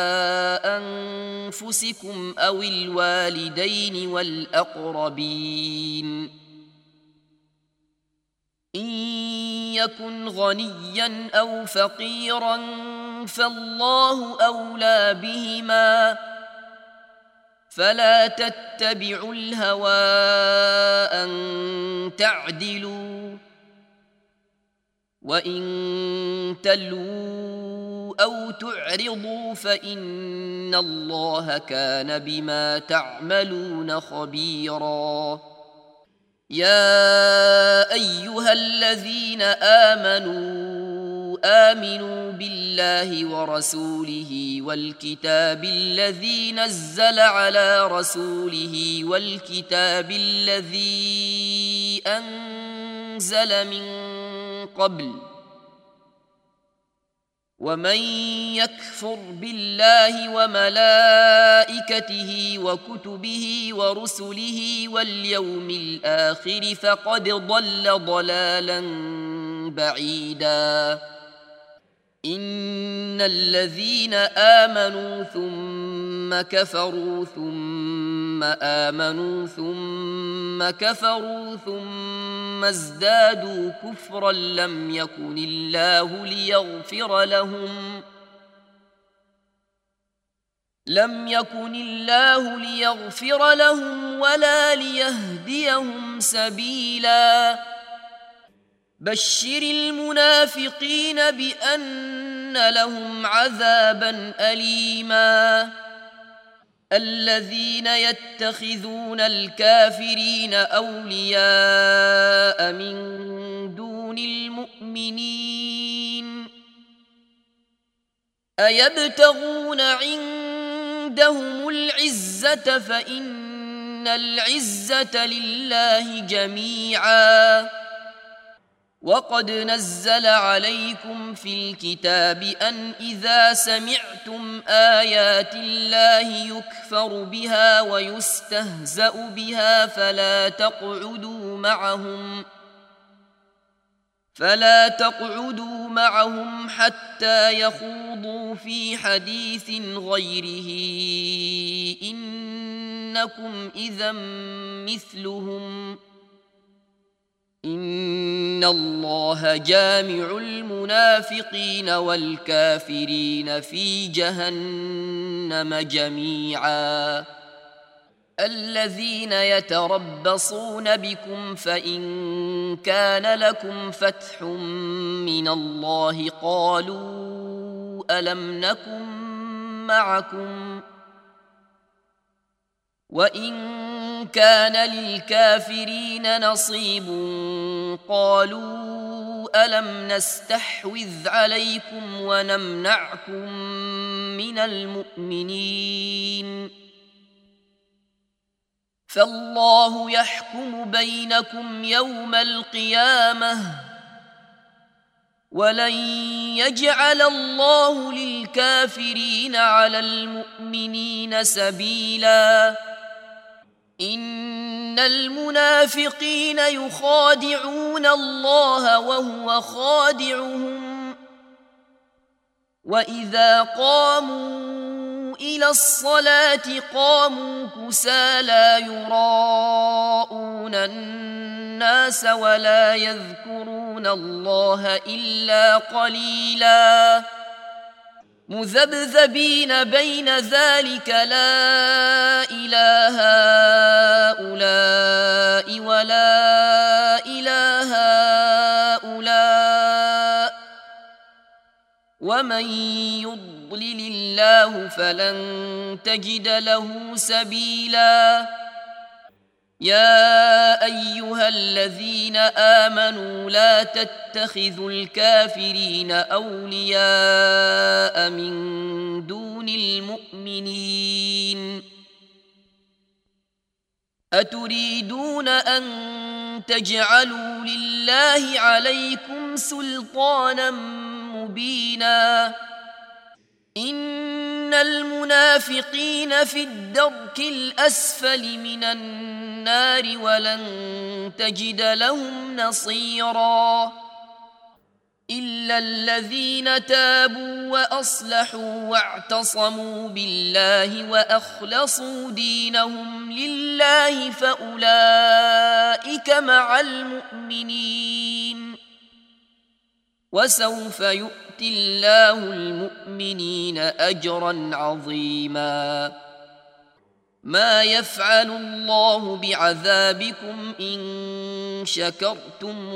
أنفسكم أو الوالدين والأقربين إن يكن غنيا أو فقيرا فالله أولى بهما فلا تتبعوا الهوى أن تعدلوا وإن تلووا أو تعرضوا فإن الله كان بما تعملون خبيرا يا أيها الذين آمنوا آمنوا بالله ورسوله والكتاب الذي نزل على رسوله والكتاب الذي أنزل من قبل ومن يكفر بالله وملائكته وكتبه ورسله واليوم الآخر فقد ضل ضلالا بعيدا إن الذين آمنوا ثم كفروا ثم آمنوا ثم كفروا ثم ازدادوا كفرا لم يكن الله ليغفر لهم لم يكن الله ليغفر لهم ولا ليهديهم سبيلا بشر المنافقين بأن لهم عذابا أليما الذين يتخذون الكافرين أولياء من دون المؤمنين أيبتغون عندهم العزة فإن العزة لله جميعا وقد نزل عليكم في الكتاب أن إذا سمعتم آيات الله يكفر بها ويستهزأ بها فلا تقعدوا معهم فلا تقعدوا معهم حتى يخوضوا في حديث غيره إنكم إذا مثلهم إن الله جامع المنافقين والكافرين في جهنم جميعا الذين يتربصون بكم فإن كان لكم فتح من الله قالوا ألم نكن معكم وإن كان للكافرين نصيب قالوا ألم نستحوذ عليكم ونمنعكم من المؤمنين فالله يحكم بينكم يوم القيامة ولن يجعل الله للكافرين على المؤمنين سبيلا إن المنافقين يخادعون الله وهو خادعهم وإذا قاموا إلى الصلاة قاموا كسالى يراءون الناس ولا يذكرون الله إلا قليلا مذبذبين بين ذلك لا إله هؤلاء ولا إله هؤلاء ومن يضلل الله فلن تجد له سبيلا يا أيها الذين آمنوا لا تتخذوا الكافرين أولياء من دون المؤمنين أتريدون أن تجعلوا لله عليكم سلطانا مبينا إن المنافقين في الدرك الأسفل من النار ولن تجد لهم نصيرا إلا الذين تابوا وأصلحوا واعتصموا بالله وأخلصوا دينهم لله فأولئك مع المؤمنين وسوف يؤتي الله المؤمنين أجرا عظيما ما يفعل الله بعذابكم إن شكرتم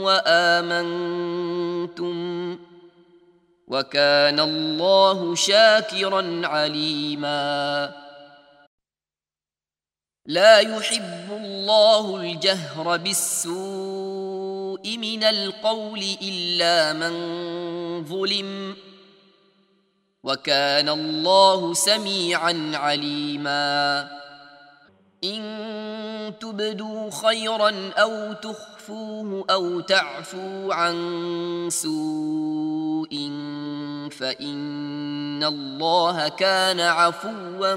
وآمنتم وكان الله شاكرا عليما لا يحب الله الجهر بالسوء من القول إلا من ظلم وكان الله سميعا عليما إن تبدوا خيرا أو تخفوه أو تعفوا عن سوء فإن الله كان عفوا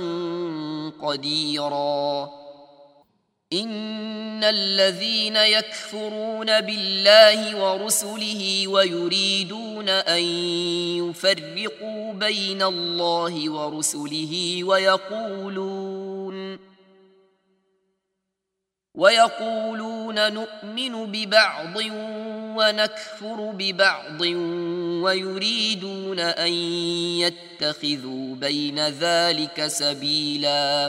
قديرا إن الذين يكفرون بالله ورسله ويريدون أن يفرقوا بين الله ورسله ويقولون ويقولون نؤمن ببعض ونكفر ببعض ويريدون أن يتخذوا بين ذلك سبيلا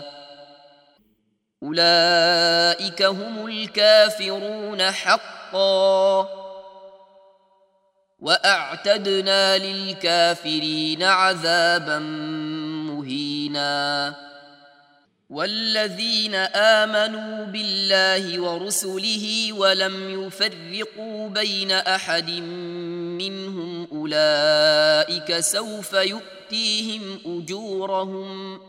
أولئك هم الكافرون حقا وأعتدنا للكافرين عذابا مهينا والذين آمنوا بالله ورسله ولم يفرقوا بين أحد منهم أولئك سوف يؤتيهم أجورهم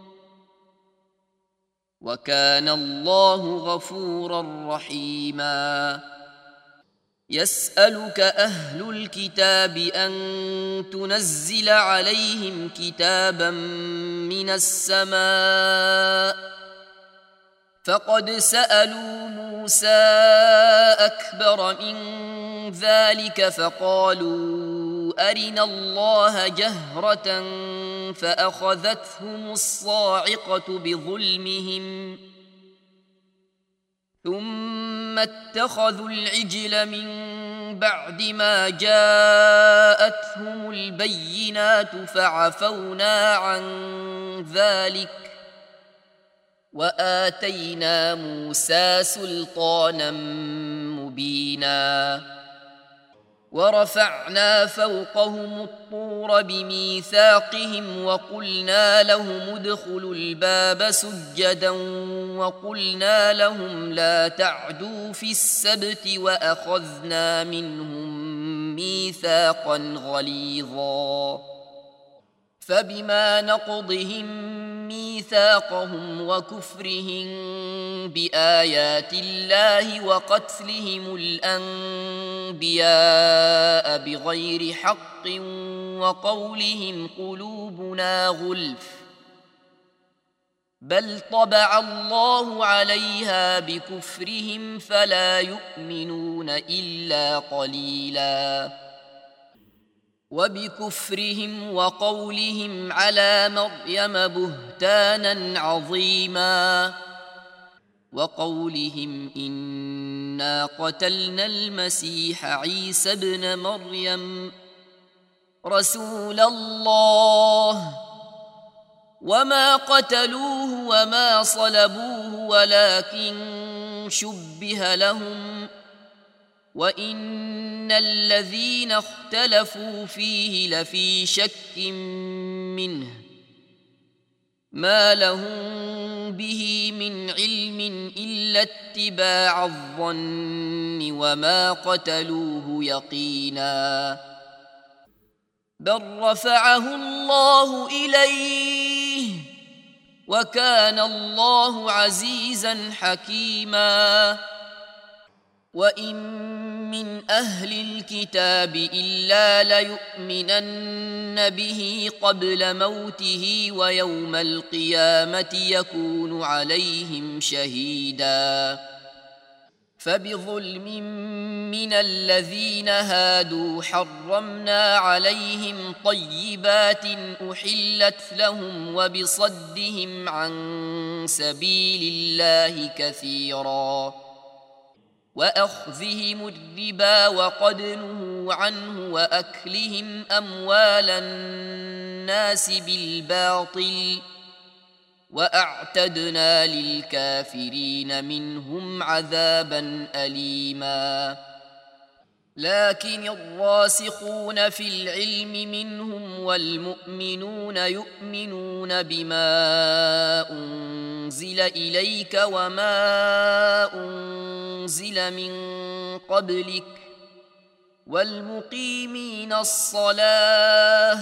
وكان الله غفورا رحيما يسألك أهل الكتاب أن تنزل عليهم كتابا من السماء فقد سألوا موسى أكبر من ذلك فقالوا أرنا الله جهرة فأخذتهم الصاعقة بظلمهم ثم اتخذوا العجل من بعد ما جاءتهم البينات فعفونا عن ذلك وآتينا موسى سلطانا مبينا ورفعنا فوقهم الطور بميثاقهم وقلنا لهم ادخلوا الباب سجدا وقلنا لهم لا تعدوا في السبت وأخذنا منهم ميثاقا غليظا فبما نقضهم ميثاقهم وكفرهم بآيات الله وقتلهم الأنبياء بغير حق وقولهم قلوبنا غلف بل طبع الله عليها بكفرهم فلا يؤمنون إلا قليلا وبكفرهم وقولهم على مريم بهتانا عظيما وقولهم إنا قتلنا المسيح عيسى ابن مريم رسول الله وما قتلوه وما صلبوه ولكن شبه لهم وإن الذين اختلفوا فيه لفي شك منه ما لهم به من علم إلا اتباع الظن وما قتلوه يقينا بل رفعه الله إليه وكان الله عزيزا حكيما وإن من أهل الكتاب إلا ليؤمنن به قبل موته ويوم القيامة يكون عليهم شهيدا فبظلم من الذين هادوا حرمنا عليهم طيبات أحلت لهم وبصدهم عن سبيل الله كثيرا وأخذهم الربا وقد نهوا عنه وأكلهم أموال الناس بالباطل وأعتدنا للكافرين منهم عذابا أليما لكن الراسخون في العلم منهم والمؤمنون يؤمنون بما أنزل إليك وما أنزل من قبلك والمقيمين الصلاة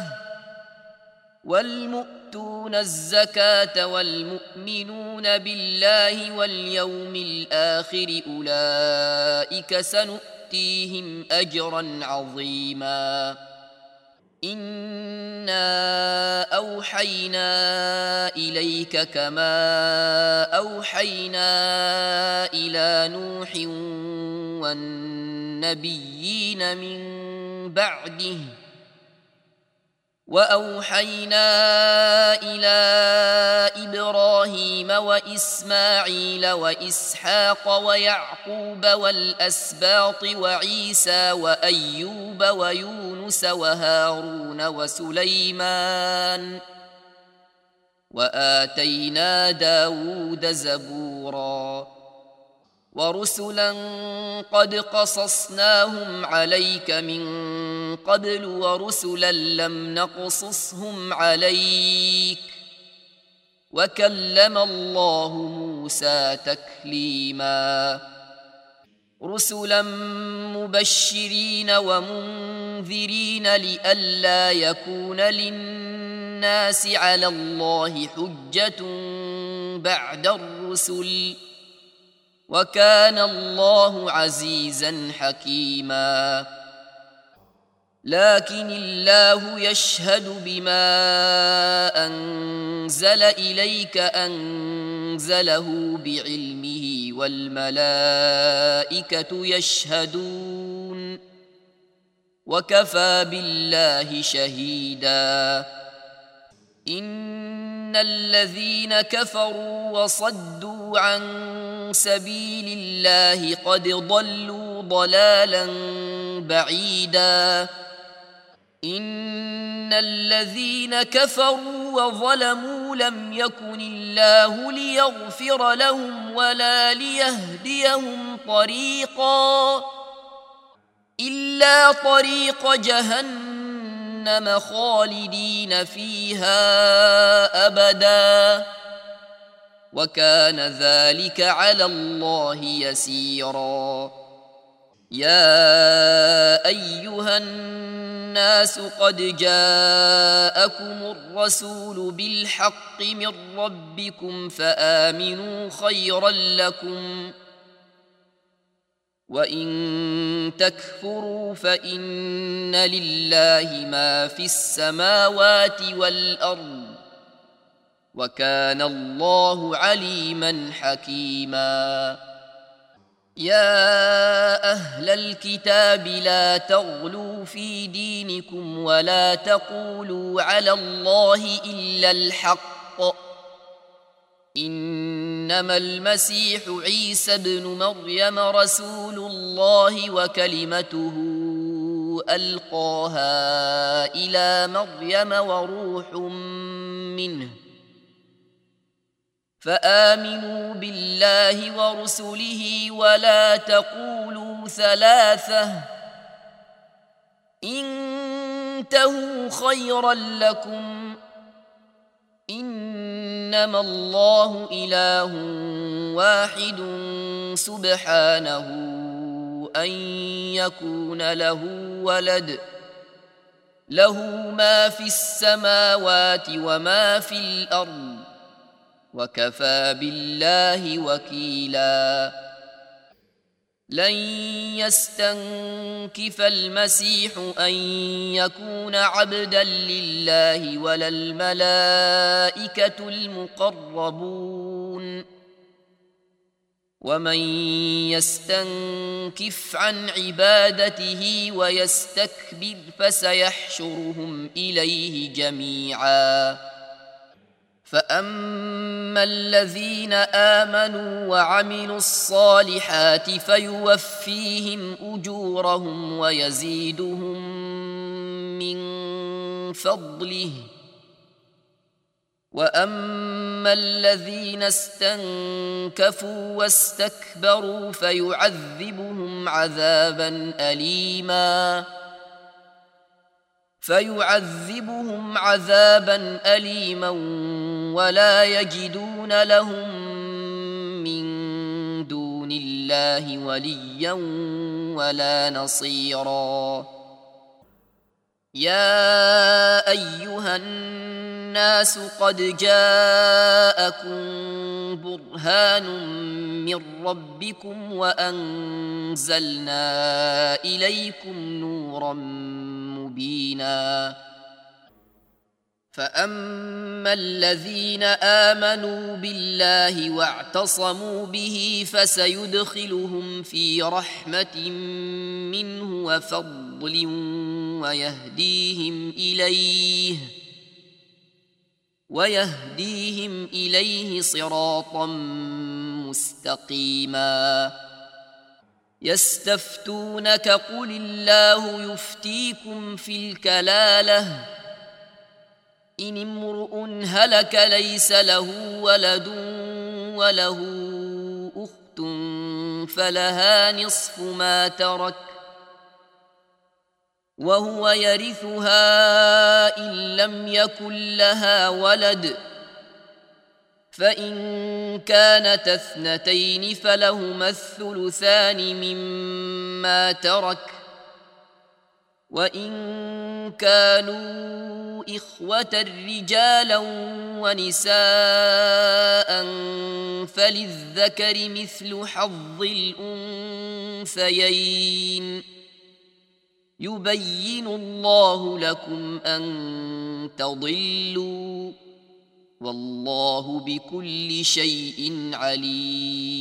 والمؤتون الزكاة والمؤمنون بالله واليوم الآخر أولئك سنؤتيهم أجرا عظيما إنا أوحينا إليك كما أوحينا إلى نوح والنبيين من بعده وأوحينا إلى إبراهيم وإسماعيل وإسحاق ويعقوب والأسباط وعيسى وأيوب ويونس وهارون وسليمان وآتينا داود زبورا ورسلا قد قصصناهم عليك من قبل ورسلا لم نقصصهم عليك وكلم الله موسى تكليما رسلا مبشرين ومنذرين لئلا يكون للناس على الله حجة بعد الرسل وكان الله عزيزا حكيما لكن الله يشهد بما أنزل إليك أنزله بعلمه والملائكة يشهدون وكفى بالله شهيدا إن الذين كفروا وصدوا عن سبيل الله قد ضلوا ضلالا بعيدا إن الذين كفروا وظلموا لم يكن الله ليغفر لهم ولا ليهديهم طريقا إلا طريق جهنم خالدين فيها أبدا وكان ذلك على الله يسيرا يا أيها الناس الناس قد جاءكم الرسول بالحق من ربكم فآمنوا خيرا لكم وإن تكفروا فإن لله ما في السماوات والأرض وكان الله عليما حكيما. يا أهل الكتاب لا تغلوا في دينكم ولا تقولوا على الله إلا الحق إنما المسيح عيسى بن مريم رسول الله وكلمته ألقاها إلى مريم وروح منه فآمنوا بالله ورسله ولا تقولوا ثلاثة انتهوا خيرا لكم إنما الله إله واحد سبحانه أن يكون له ولد له ما في السماوات وما في الأرض وكفى بالله وكيلا. لن يستنكف المسيح أن يكون عبدا لله ولا الملائكة المقربون ومن يستنكف عن عبادته ويستكبر فسيحشرهم إليه جميعا. فأما الذين آمنوا وعملوا الصالحات فيوفيهم أجورهم ويزيدهم من فضله وأما الذين استنكفوا واستكبروا فيعذبهم عذابا أليما فيعذبهم عذابا أليما ولا يجدون لهم من دون الله وليا ولا نصيرا. يا أيها الناس قد جاءكم برهان من ربكم وأنزلنا إليكم نورا مبينا. فأما الذين آمنوا بالله واعتصموا به فسيدخلهم في رحمة منه وفضل ويهديهم إليه ويهديهم إليه صراطا مستقيما. يستفتونك قل الله يفتيكم في الكلالة إن امرؤ هلك ليس له ولد وله أخت فلها نصف ما ترك وهو يرثها إن لم يكن لها ولد فإن كانت اثنتين فلهما الثلثان مما ترك وإن كانوا إخوة رجالا ونساء فللذكر مثل حظ الأنثيين يبين الله لكم أن تضلوا والله بكل شيء عليم.